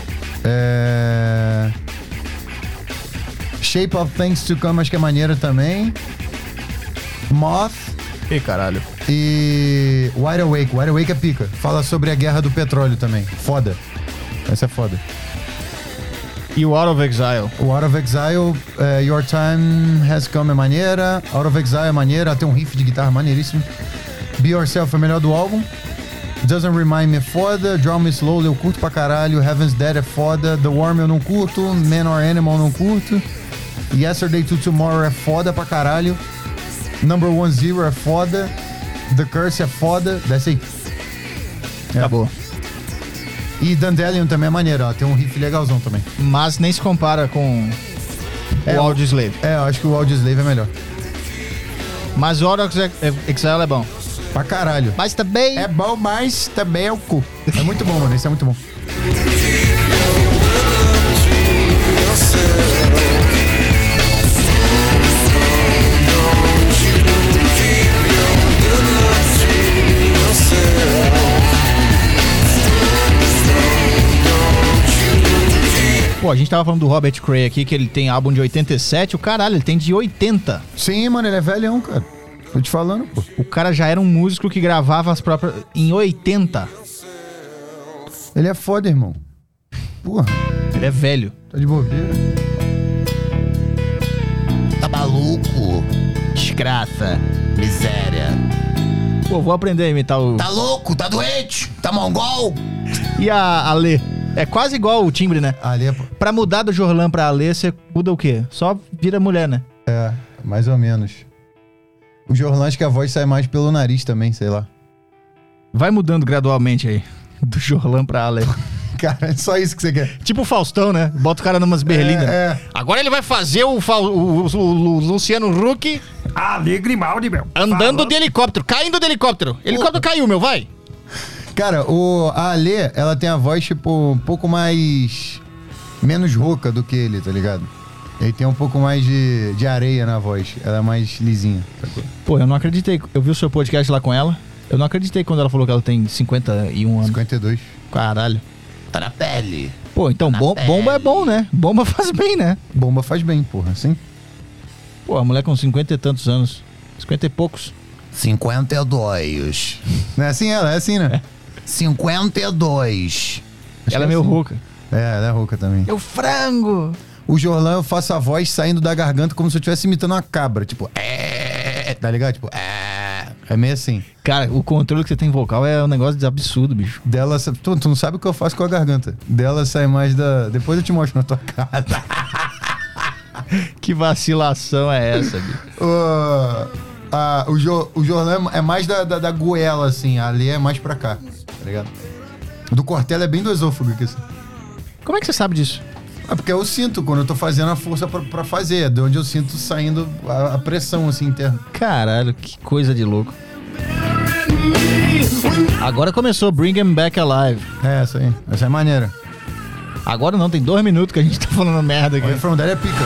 É. Shape of Things to Come, acho que é maneira também. Moth Ih, caralho. e Wide Awake. Wide Awake é pica. Fala sobre a guerra do petróleo também. Foda. Essa é foda. E o Out of Exile. O Out of Exile, é, Your Time Has Come é maneira. Out of Exile é maneira. Tem um riff de guitarra maneiríssimo. Be Yourself é o melhor do álbum. Doesn't Remind Me é foda. Draw Me Slowly eu curto pra caralho. Heaven's Dead é foda. The Worm eu não curto. Man or Animal eu não curto. Yesterday to Tomorrow é foda pra caralho. Number One Zero é foda. The Curse é foda. Desce aí. É. Acabou. E Dandelion também é maneiro, ó. Tem um riff legalzão também. Mas nem se compara com É, o Audioslave. É, eu acho que o Audioslave é melhor. Mas o Out of Exile é bom. Pra caralho. Mas também... É bom, mas também é o cu. É muito bom, mano. Isso é muito bom. Pô, a gente tava falando do Robert Cray aqui, que ele tem álbum de oitenta e sete. O caralho, ele tem de oitenta. Sim, mano, ele é velhão, cara. Tô te falando, pô. O cara já era um músico que gravava as próprias... Em oitenta. Ele é foda, irmão. Porra, Ele é velho. tá de bobeira. Tá maluco? Desgraça. Miséria. Pô, vou aprender a imitar o... Tá louco? Tá doente? Tá mongol? E a Alê? É quase igual o timbre, né? Ali é... Pra mudar do Jorlan pra Alê, você muda o quê? Só vira mulher, né? É, mais ou menos. O Jorlan, acho que a voz sai mais pelo nariz também, sei lá. Vai mudando gradualmente aí. Do Jorlan pra Alê. Cara, é só isso que você quer. Tipo o Faustão, né? Bota o cara numas berlindas. É, é. Agora ele vai fazer o, Fa- o- o- o Luciano Huck Alegre Maldi, meu. andando Falando. de helicóptero, caindo de helicóptero. Helicóptero caiu, meu, vai. Cara, o, a Alê, ela tem a voz, tipo, um pouco mais... menos rouca do que ele, tá ligado? Ele tem um pouco mais de, de areia na voz. Ela é mais lisinha. Sacou? Pô, eu não acreditei. Eu vi o seu podcast lá com ela. Eu não acreditei quando ela falou que ela tem cinquenta e um anos. cinquenta e dois. Caralho. Tá na pele. Pô, então Na bom, pele. bomba é bom, né? Bomba faz bem, né? Bomba faz bem, porra, assim. Pô, a mulher com cinquenta e tantos anos. cinquenta e poucos. cinquenta e dois. Não é assim ela, é assim, né? cinquenta e dois. Acho Ela é que meio assim. rouca. É, ela é rouca também. Eu frango! O Jorlan, eu faço a voz saindo da garganta como se eu estivesse imitando uma cabra. Tipo, é, tá ligado? Tipo, é. É meio assim. Cara, o controle que você tem vocal é um negócio de absurdo, bicho. Dela, sa- tu, tu não sabe o que eu faço com a garganta. Dela sai mais da... Depois eu te mostro na tua cara. Que vacilação é essa, bicho? o, a, o, jo, o Jorlan é mais da, da, da goela, assim. A Lê é mais pra cá, tá ligado? O do Cortella é bem do esôfago aqui, assim. Como é que você sabe disso? É porque eu sinto quando eu tô fazendo a força pra, pra fazer. É de onde eu sinto saindo a, a pressão, assim, interna. Caralho, que coisa de louco. Agora começou Bring 'Em Back Alive. É, essa aí. Essa é maneira. Agora não, tem dois minutos que a gente tá falando merda O aqui. refrão dela é pica.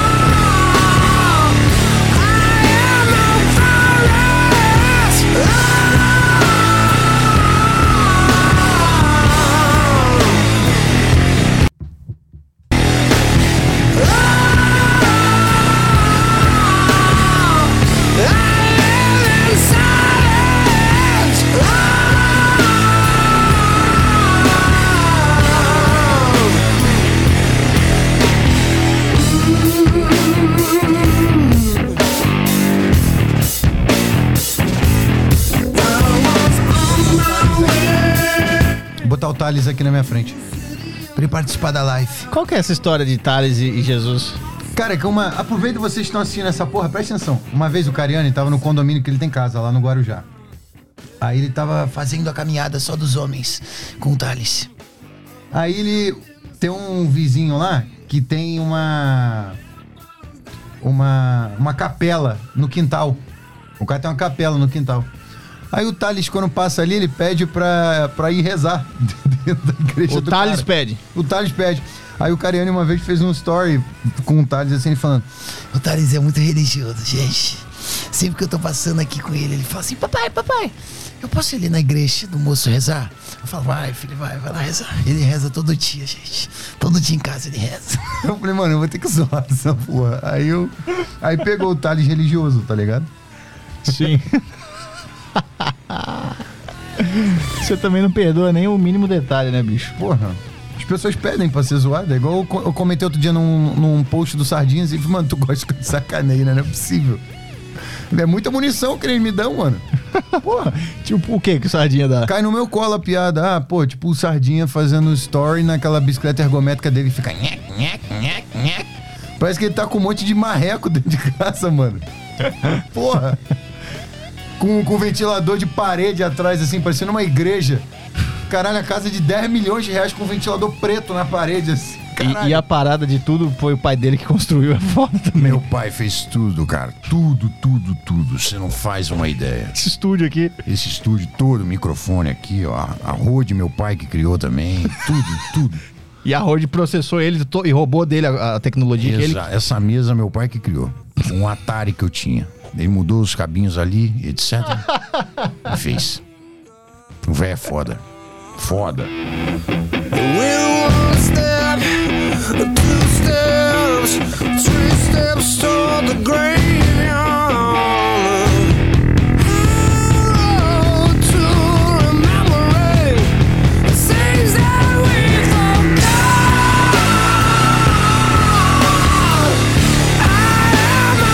Botar o Thales aqui na minha frente pra ele participar da live. Qual que é essa história de Thales e, e Jesus? Cara, que uma. Aproveita vocês estão assistindo essa porra, presta atenção. Uma vez o Cariani tava no condomínio que ele tem casa, lá no Guarujá. Aí ele tava fazendo a caminhada só dos homens com o Thales. Aí ele tem um vizinho lá que tem uma. Uma. Uma capela no quintal. O cara tem uma capela no quintal. Aí o Thales, quando passa ali, ele pede pra, pra ir rezar dentro da igreja O do Thales cara. pede. O Thales pede. Aí o Cariani uma vez fez um story com o Thales assim, falando: o Thales é muito religioso, gente. Sempre que eu tô passando aqui com ele, ele fala assim: papai, papai, eu posso ir ali na igreja do moço rezar? Eu falo: vai, filho, vai, vai lá rezar. Ele reza todo dia, gente. Todo dia em casa ele reza. Eu falei: mano, eu vou ter que zoar essa porra. Aí eu. Aí pegou o Thales religioso, tá ligado? Sim. Você também não perdoa nem o mínimo detalhe, né, bicho? Porra. As pessoas pedem pra ser zoada. É igual eu co- eu comentei outro dia num, num post do Sardinhas e falei: mano, tu gosta de sacaneio, né? Não é possível. É muita munição que eles me dão, mano. Porra. Tipo, o que que o Sardinha dá? Cai no meu colo a piada. Ah, pô, tipo o Sardinha fazendo story naquela bicicleta ergométrica dele e fica... nhec, nhec, nhec, nhec. Parece que ele tá com um monte de marreco dentro de casa, mano. Porra. Com, com ventilador de parede atrás, assim, parecendo uma igreja. Caralho, a casa de dez milhões de reais com ventilador preto na parede, assim. E, e a parada de tudo foi o pai dele que construiu, é foda também. Meu pai fez tudo, cara. Tudo, tudo, tudo. Você não faz uma ideia. Esse estúdio aqui. Esse estúdio todo, o microfone aqui, ó. A Rode, meu pai que criou também. Tudo, tudo. E a Rode processou ele to- e roubou dele a, a tecnologia que ele... Exa- Essa mesa, meu pai que criou. Um Atari que eu tinha. Ele mudou os cabinhos ali, etcétera. E fez. O velho é foda. Foda. With one step, two steps, three steps toward the graveyard. Oh, to remembering the things that we forgot. I am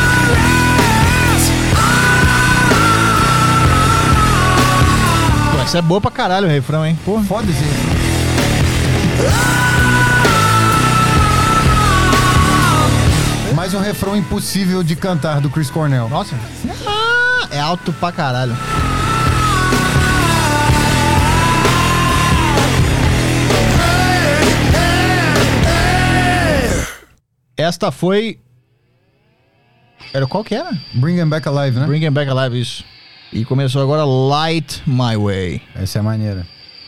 Pô, essa é boa pra caralho o refrão, hein? Pô. Foda esse. Mais um refrão impossível de cantar do Chris Cornell. Nossa. Ah, é alto pra caralho. Esta foi... Era qual que era? Bring 'Em Back Alive, né? Bring 'Em Back Alive, isso. E começou agora Light My Way. Essa é a maneira.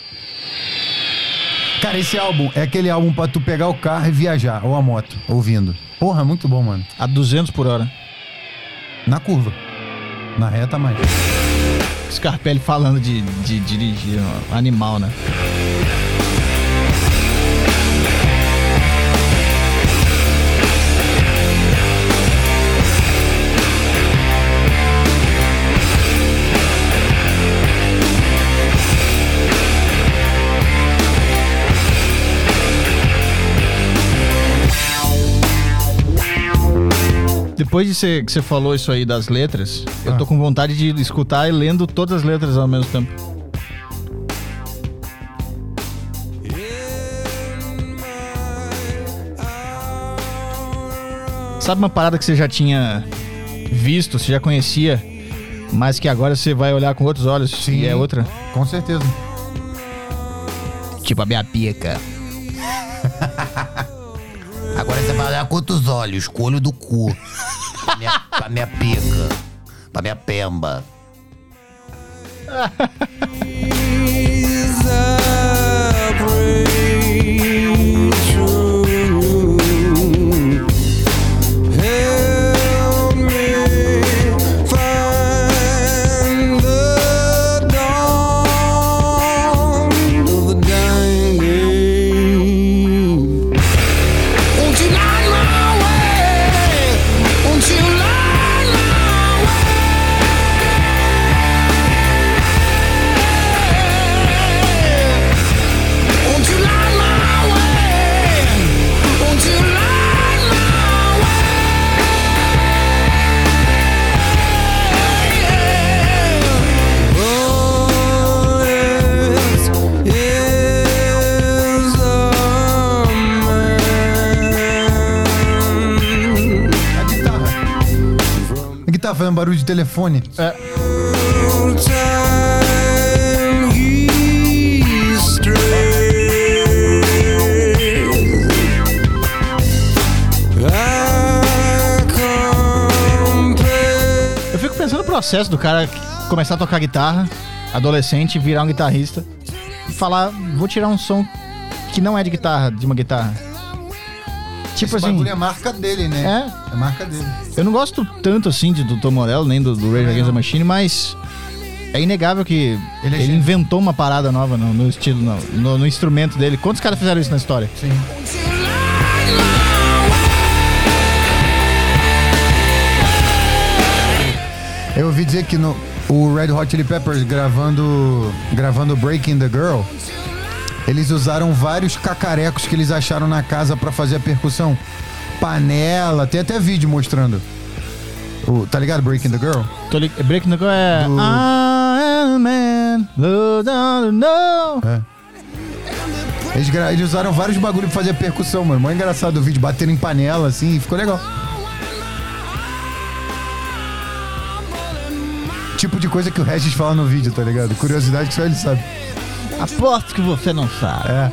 Cara, esse álbum é aquele álbum pra tu pegar o carro e viajar, ou a moto, ouvindo. Porra, muito bom, mano. A duzentos por hora. Na curva. Na reta, mais. Scarpelli falando de, de dirigir ó, animal, né? Depois de cê, que você falou isso aí das letras, eu tô com vontade de escutar e lendo todas as letras ao mesmo tempo. Sabe uma parada que você já tinha visto, você já conhecia, mas que agora você vai olhar com outros olhos Sim. e é outra? Com certeza. Tipo a minha pica. Agora você vai olhar com outros olhos, com o olho do cu. Pra minha, pra minha pica. Pra minha pemba. Tá fazendo barulho de telefone. É. Eu fico pensando no processo do cara começar a tocar guitarra, adolescente, virar um guitarrista e falar, vou tirar um som que não é de guitarra, de uma guitarra. Tipo Esse assim, bagulho é a marca dele, né? É. É a marca dele. eu não gosto tanto assim de, do Tom Morello, nem do, do Rage Against the Machine, mas é inegável que Ele ele, é gênio. inventou uma parada nova no, no estilo, no, no, no instrumento dele. Quantos caras fizeram isso na história? Sim. Eu ouvi dizer que no, o Red Hot Chili Peppers gravando, gravando Breaking the Girl, eles usaram vários cacarecos que eles acharam na casa pra fazer a percussão. Panela, tem até vídeo mostrando. O, tá ligado? Breaking the Girl? Tô li... Breaking the Girl é... Do- I am a man, low down, no. É. Eles, gra- eles usaram vários bagulho pra fazer a percussão, mano. Mó engraçado o vídeo, bateram em panela assim, e ficou legal. Tipo de coisa que o Regis fala no vídeo, tá ligado? Curiosidade que só ele sabe. Aposto que você não sabe. É.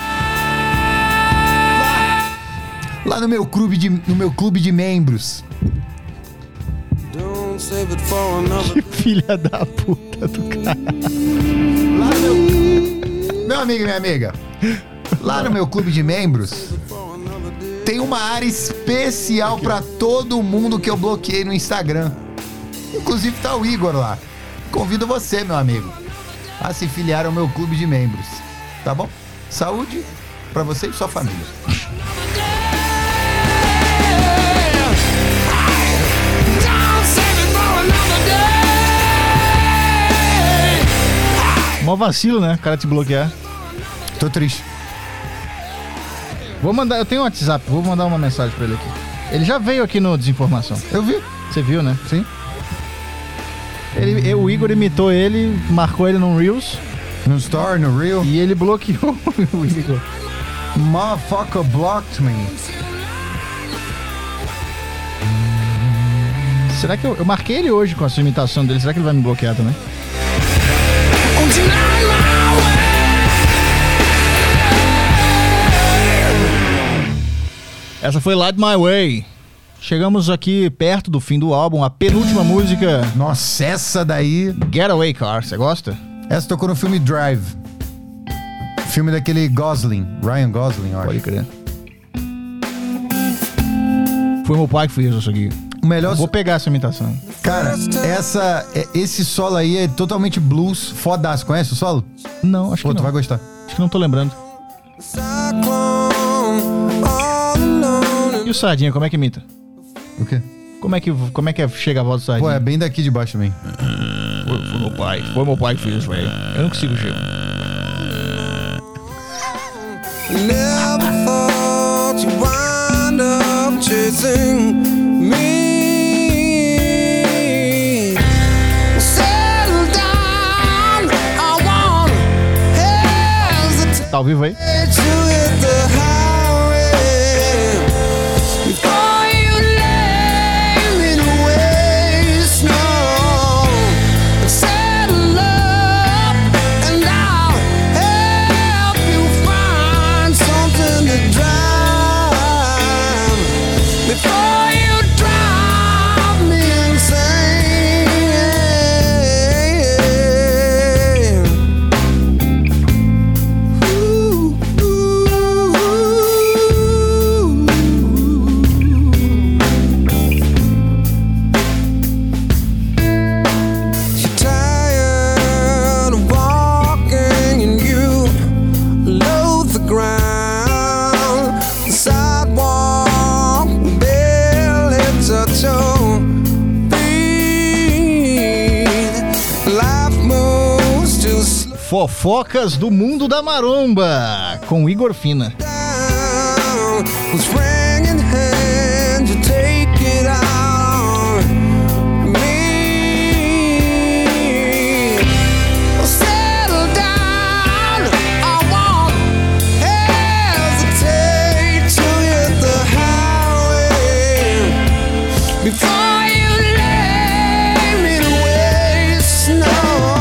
Lá no meu clube de, no meu clube de membros. Don't save it for another. Que filha da puta do cara. Lá no meu... Meu amigo e minha amiga. Lá no meu clube de membros tem uma área especial pra todo mundo que eu bloqueei no Instagram. Inclusive tá o Igor lá. Convido você, meu amigo, a se filiar ao meu clube de membros. Tá bom? Saúde pra você e sua família. Mó vacilo, né? O cara te bloquear. Tô triste. Vou mandar... Eu tenho um WhatsApp. Vou mandar uma mensagem pra ele aqui. Ele já veio aqui no Desinformação. Eu vi. Você viu, né? Sim. Ele, o Igor imitou ele, marcou ele num Reels No Story, no Reel. e ele bloqueou o Igor. Motherfucker blocked me. Será que eu, eu marquei ele hoje com a sua imitação dele? Será que ele vai me bloquear também? Essa foi Light My Way. Chegamos aqui perto do fim do álbum, a penúltima música, Nossa, essa daí... Getaway Car. Você gosta? Essa tocou no filme Drive. Filme daquele Gosling. Ryan Gosling, eu acho. Pode crer. Foi meu pai que fez isso aqui. O melhor... Vou pegar essa imitação. Cara, essa, é- esse solo aí é totalmente blues, fodaço. Conhece o solo? Não, acho Pô, que tu não. vai gostar. Acho que não tô lembrando. E o Sardinha, como é que imita? O quê? Como é que, como é que chega a voz do Sardinha? Pô, é bem daqui de baixo também. Foi, foi meu pai. Foi meu pai que fez, velho. Eu não consigo chegar. Never thought you'd wind up chasing me. Settle down, I won't hesitate Tá ao vivo aí? to hit the highway before you lay me to waste. No, settle up and I'll help you find something to drive. Fofocas do Mundo da Maromba, com Igor Fina. down with ring in hand to take it out on me. Settle down, I won't hesitate to hit the highway before you lay me to waste. No.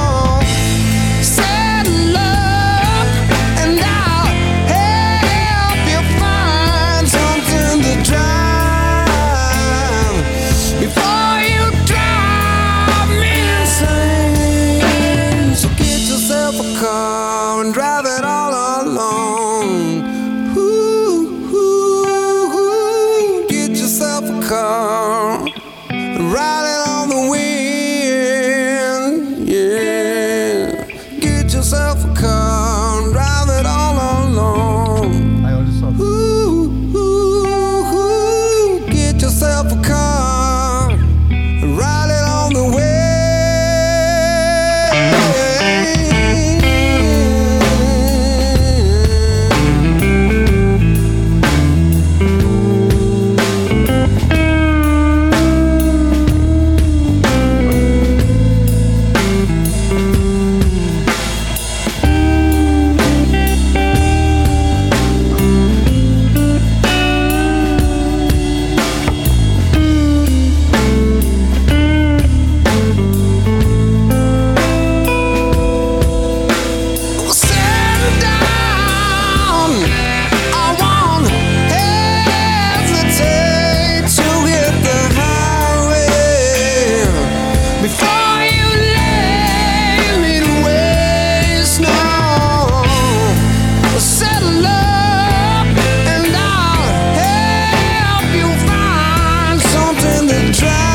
Settle up and I'll help you find something to drive before you drive me insane. So get yourself a car and drive it all alone. Ooh, ooh, ooh. Get yourself a car and ride it on the wind. Yeah. Get yourself a car and drive it all alone. Aí, olha só. Ooh, ooh, ooh. Get yourself a car and ride it on the way. Settle down, I won't hesitate to hit the highway before you lay me to waste. No, settle up and I'll help you find something to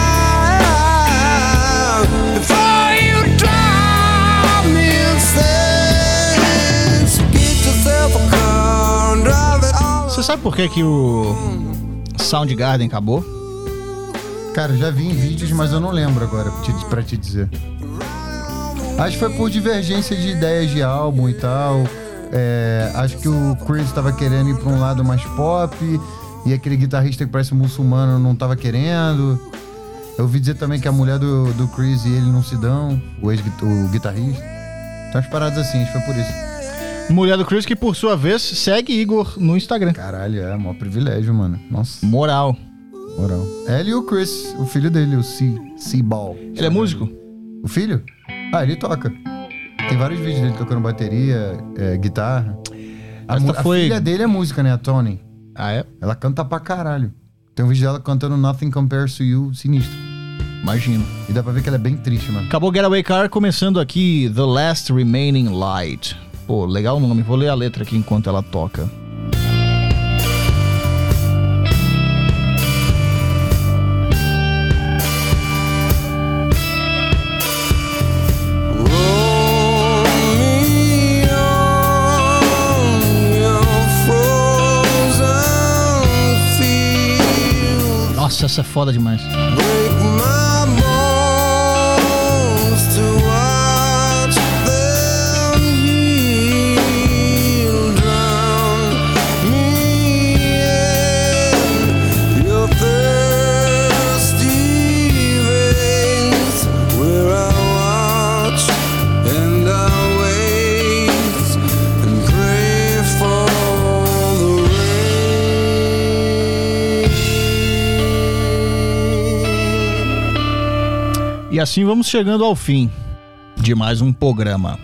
drive before you drive me insane. So get yourself a car and drive it all. Você sabe por que que o Soundgarden acabou? Cara, eu já vi em vídeos, mas eu não lembro agora pra te, pra te dizer. Acho que foi por divergência de ideias de álbum e tal. É, acho que o Chris tava querendo ir pra um lado mais pop e aquele guitarrista que parece muçulmano não tava querendo. Eu ouvi dizer também que a mulher do, do Chris e ele não se dão, o, ex, o guitarrista. Então as paradas assim, acho que foi por isso. Mulher do Chris, que por sua vez segue Igor no Instagram. Caralho, é, maior privilégio, mano. Nossa, Moral. moral. Ele e o Chris, o filho dele, o C, C-Ball. Ele é músico? O filho? Ah, ele toca. Tem vários vídeos dele tocando bateria, é, guitarra. A, Essa mu- a foi- filha dele é música, né? A Tony. Ah, é? Ela canta pra caralho. Tem um vídeo dela cantando Nothing Compares to You, sinistro. Imagino. E dá pra ver que ela é bem triste, mano. Acabou Getaway Car, começando aqui The Last Remaining Light. Pô, legal o nome. Vou ler a letra aqui enquanto ela toca. Roll me on your frozen field. Nossa, essa é foda demais. Break my bones to watch them heal. Drown me in your thirsty veins, where I watch and I wait and pray for the rain. E assim vamos chegando ao fim de mais um programa.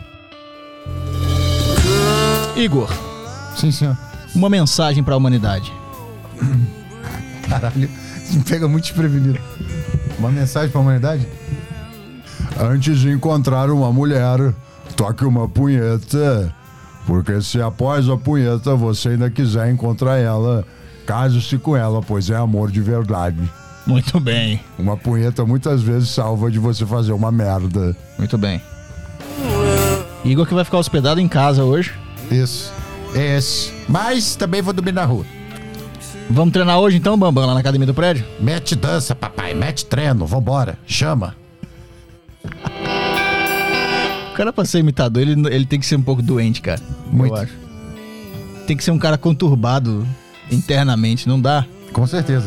Igor, Sim, senhor. uma mensagem pra humanidade. Caralho, isso me pega muito desprevenido. Uma mensagem pra humanidade? Antes de encontrar uma mulher, toque uma punheta. Porque se após a punheta você ainda quiser encontrar ela, case-se com ela, pois é amor de verdade. Muito bem, Uma punheta muitas vezes salva de você fazer uma merda. muito bem. Igor que vai ficar hospedado em casa hoje. Isso. Esse. Mas também vou dormir na rua. Vamos treinar hoje então, Bambam, lá na academia do prédio? Mete dança, papai. Mete treino. Vambora. Chama. O cara, pra ser imitador, ele, ele tem que ser um pouco doente, cara. Muito. Eu acho. Tem que ser um cara conturbado internamente, não dá? Com certeza.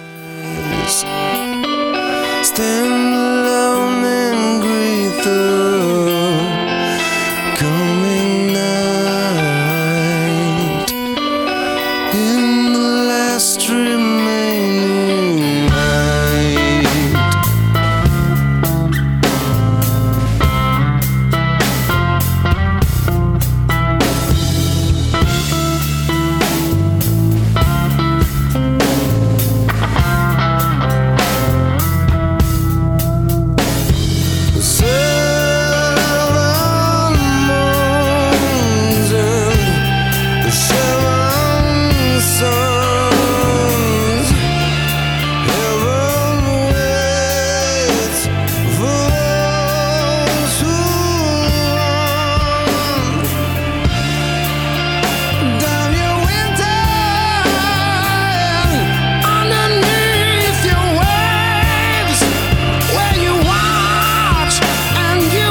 Stand alone and greet the coming night. In the last remaining night. Seven moons and seven suns. Heaven waits for those who run down your winter underneath your waves, where you watch and you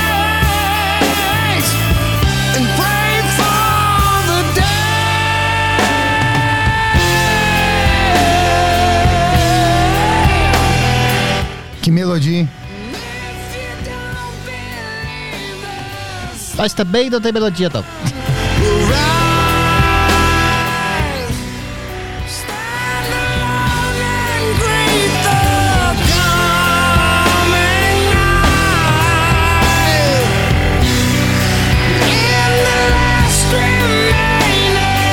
wait and pray for the day. Que melodia, hein? Mas também não tem melodia, então. We'll rise, stand alone and greet the coming night. In the last remaining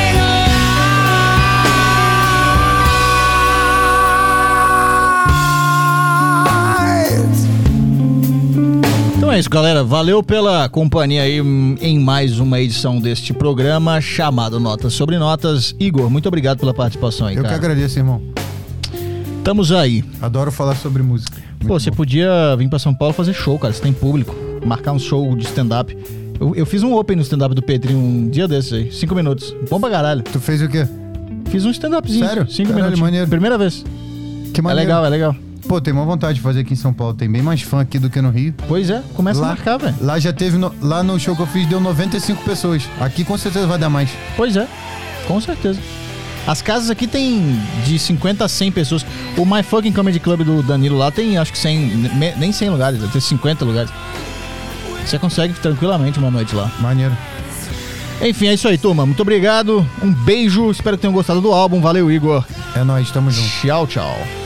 light. Então é isso, galera. Valeu pela companhia aí hum, em mais uma edição deste programa chamado Notas sobre Notas. Igor, muito obrigado pela participação aí, Eu que cara. agradeço, irmão. Estamos aí. Adoro falar sobre música. Muito Pô, você bom. podia vir pra São Paulo fazer show, cara. Você tem público. Marcar um show de stand-up. Eu, eu fiz um open no stand-up do Pedrinho um dia desses aí. Cinco minutos. Bom pra caralho. Tu fez o quê? Fiz um stand-upzinho. Sério? Cinco Caralho, minutos. maneiro. Primeira vez. Que É maneiro. legal, é legal. Pô, tem uma vontade de fazer aqui em São Paulo. Tem bem mais fã aqui do que no Rio. Pois é, começa lá, a marcar, velho. Lá já teve. no- lá no show que eu fiz deu noventa e cinco pessoas. Aqui com certeza vai dar mais. Pois é, com certeza. As casas aqui tem de cinquenta a cem pessoas. O My Fucking Comedy Club do Danilo lá tem acho que cem, ne- nem cem lugares, deve ter cinquenta lugares. Você consegue tranquilamente uma noite lá. Maneiro. Enfim, é isso aí, turma. Muito obrigado. Um beijo. Espero que tenham gostado do álbum. Valeu, Igor. É nóis, tamo junto. Tchau, tchau.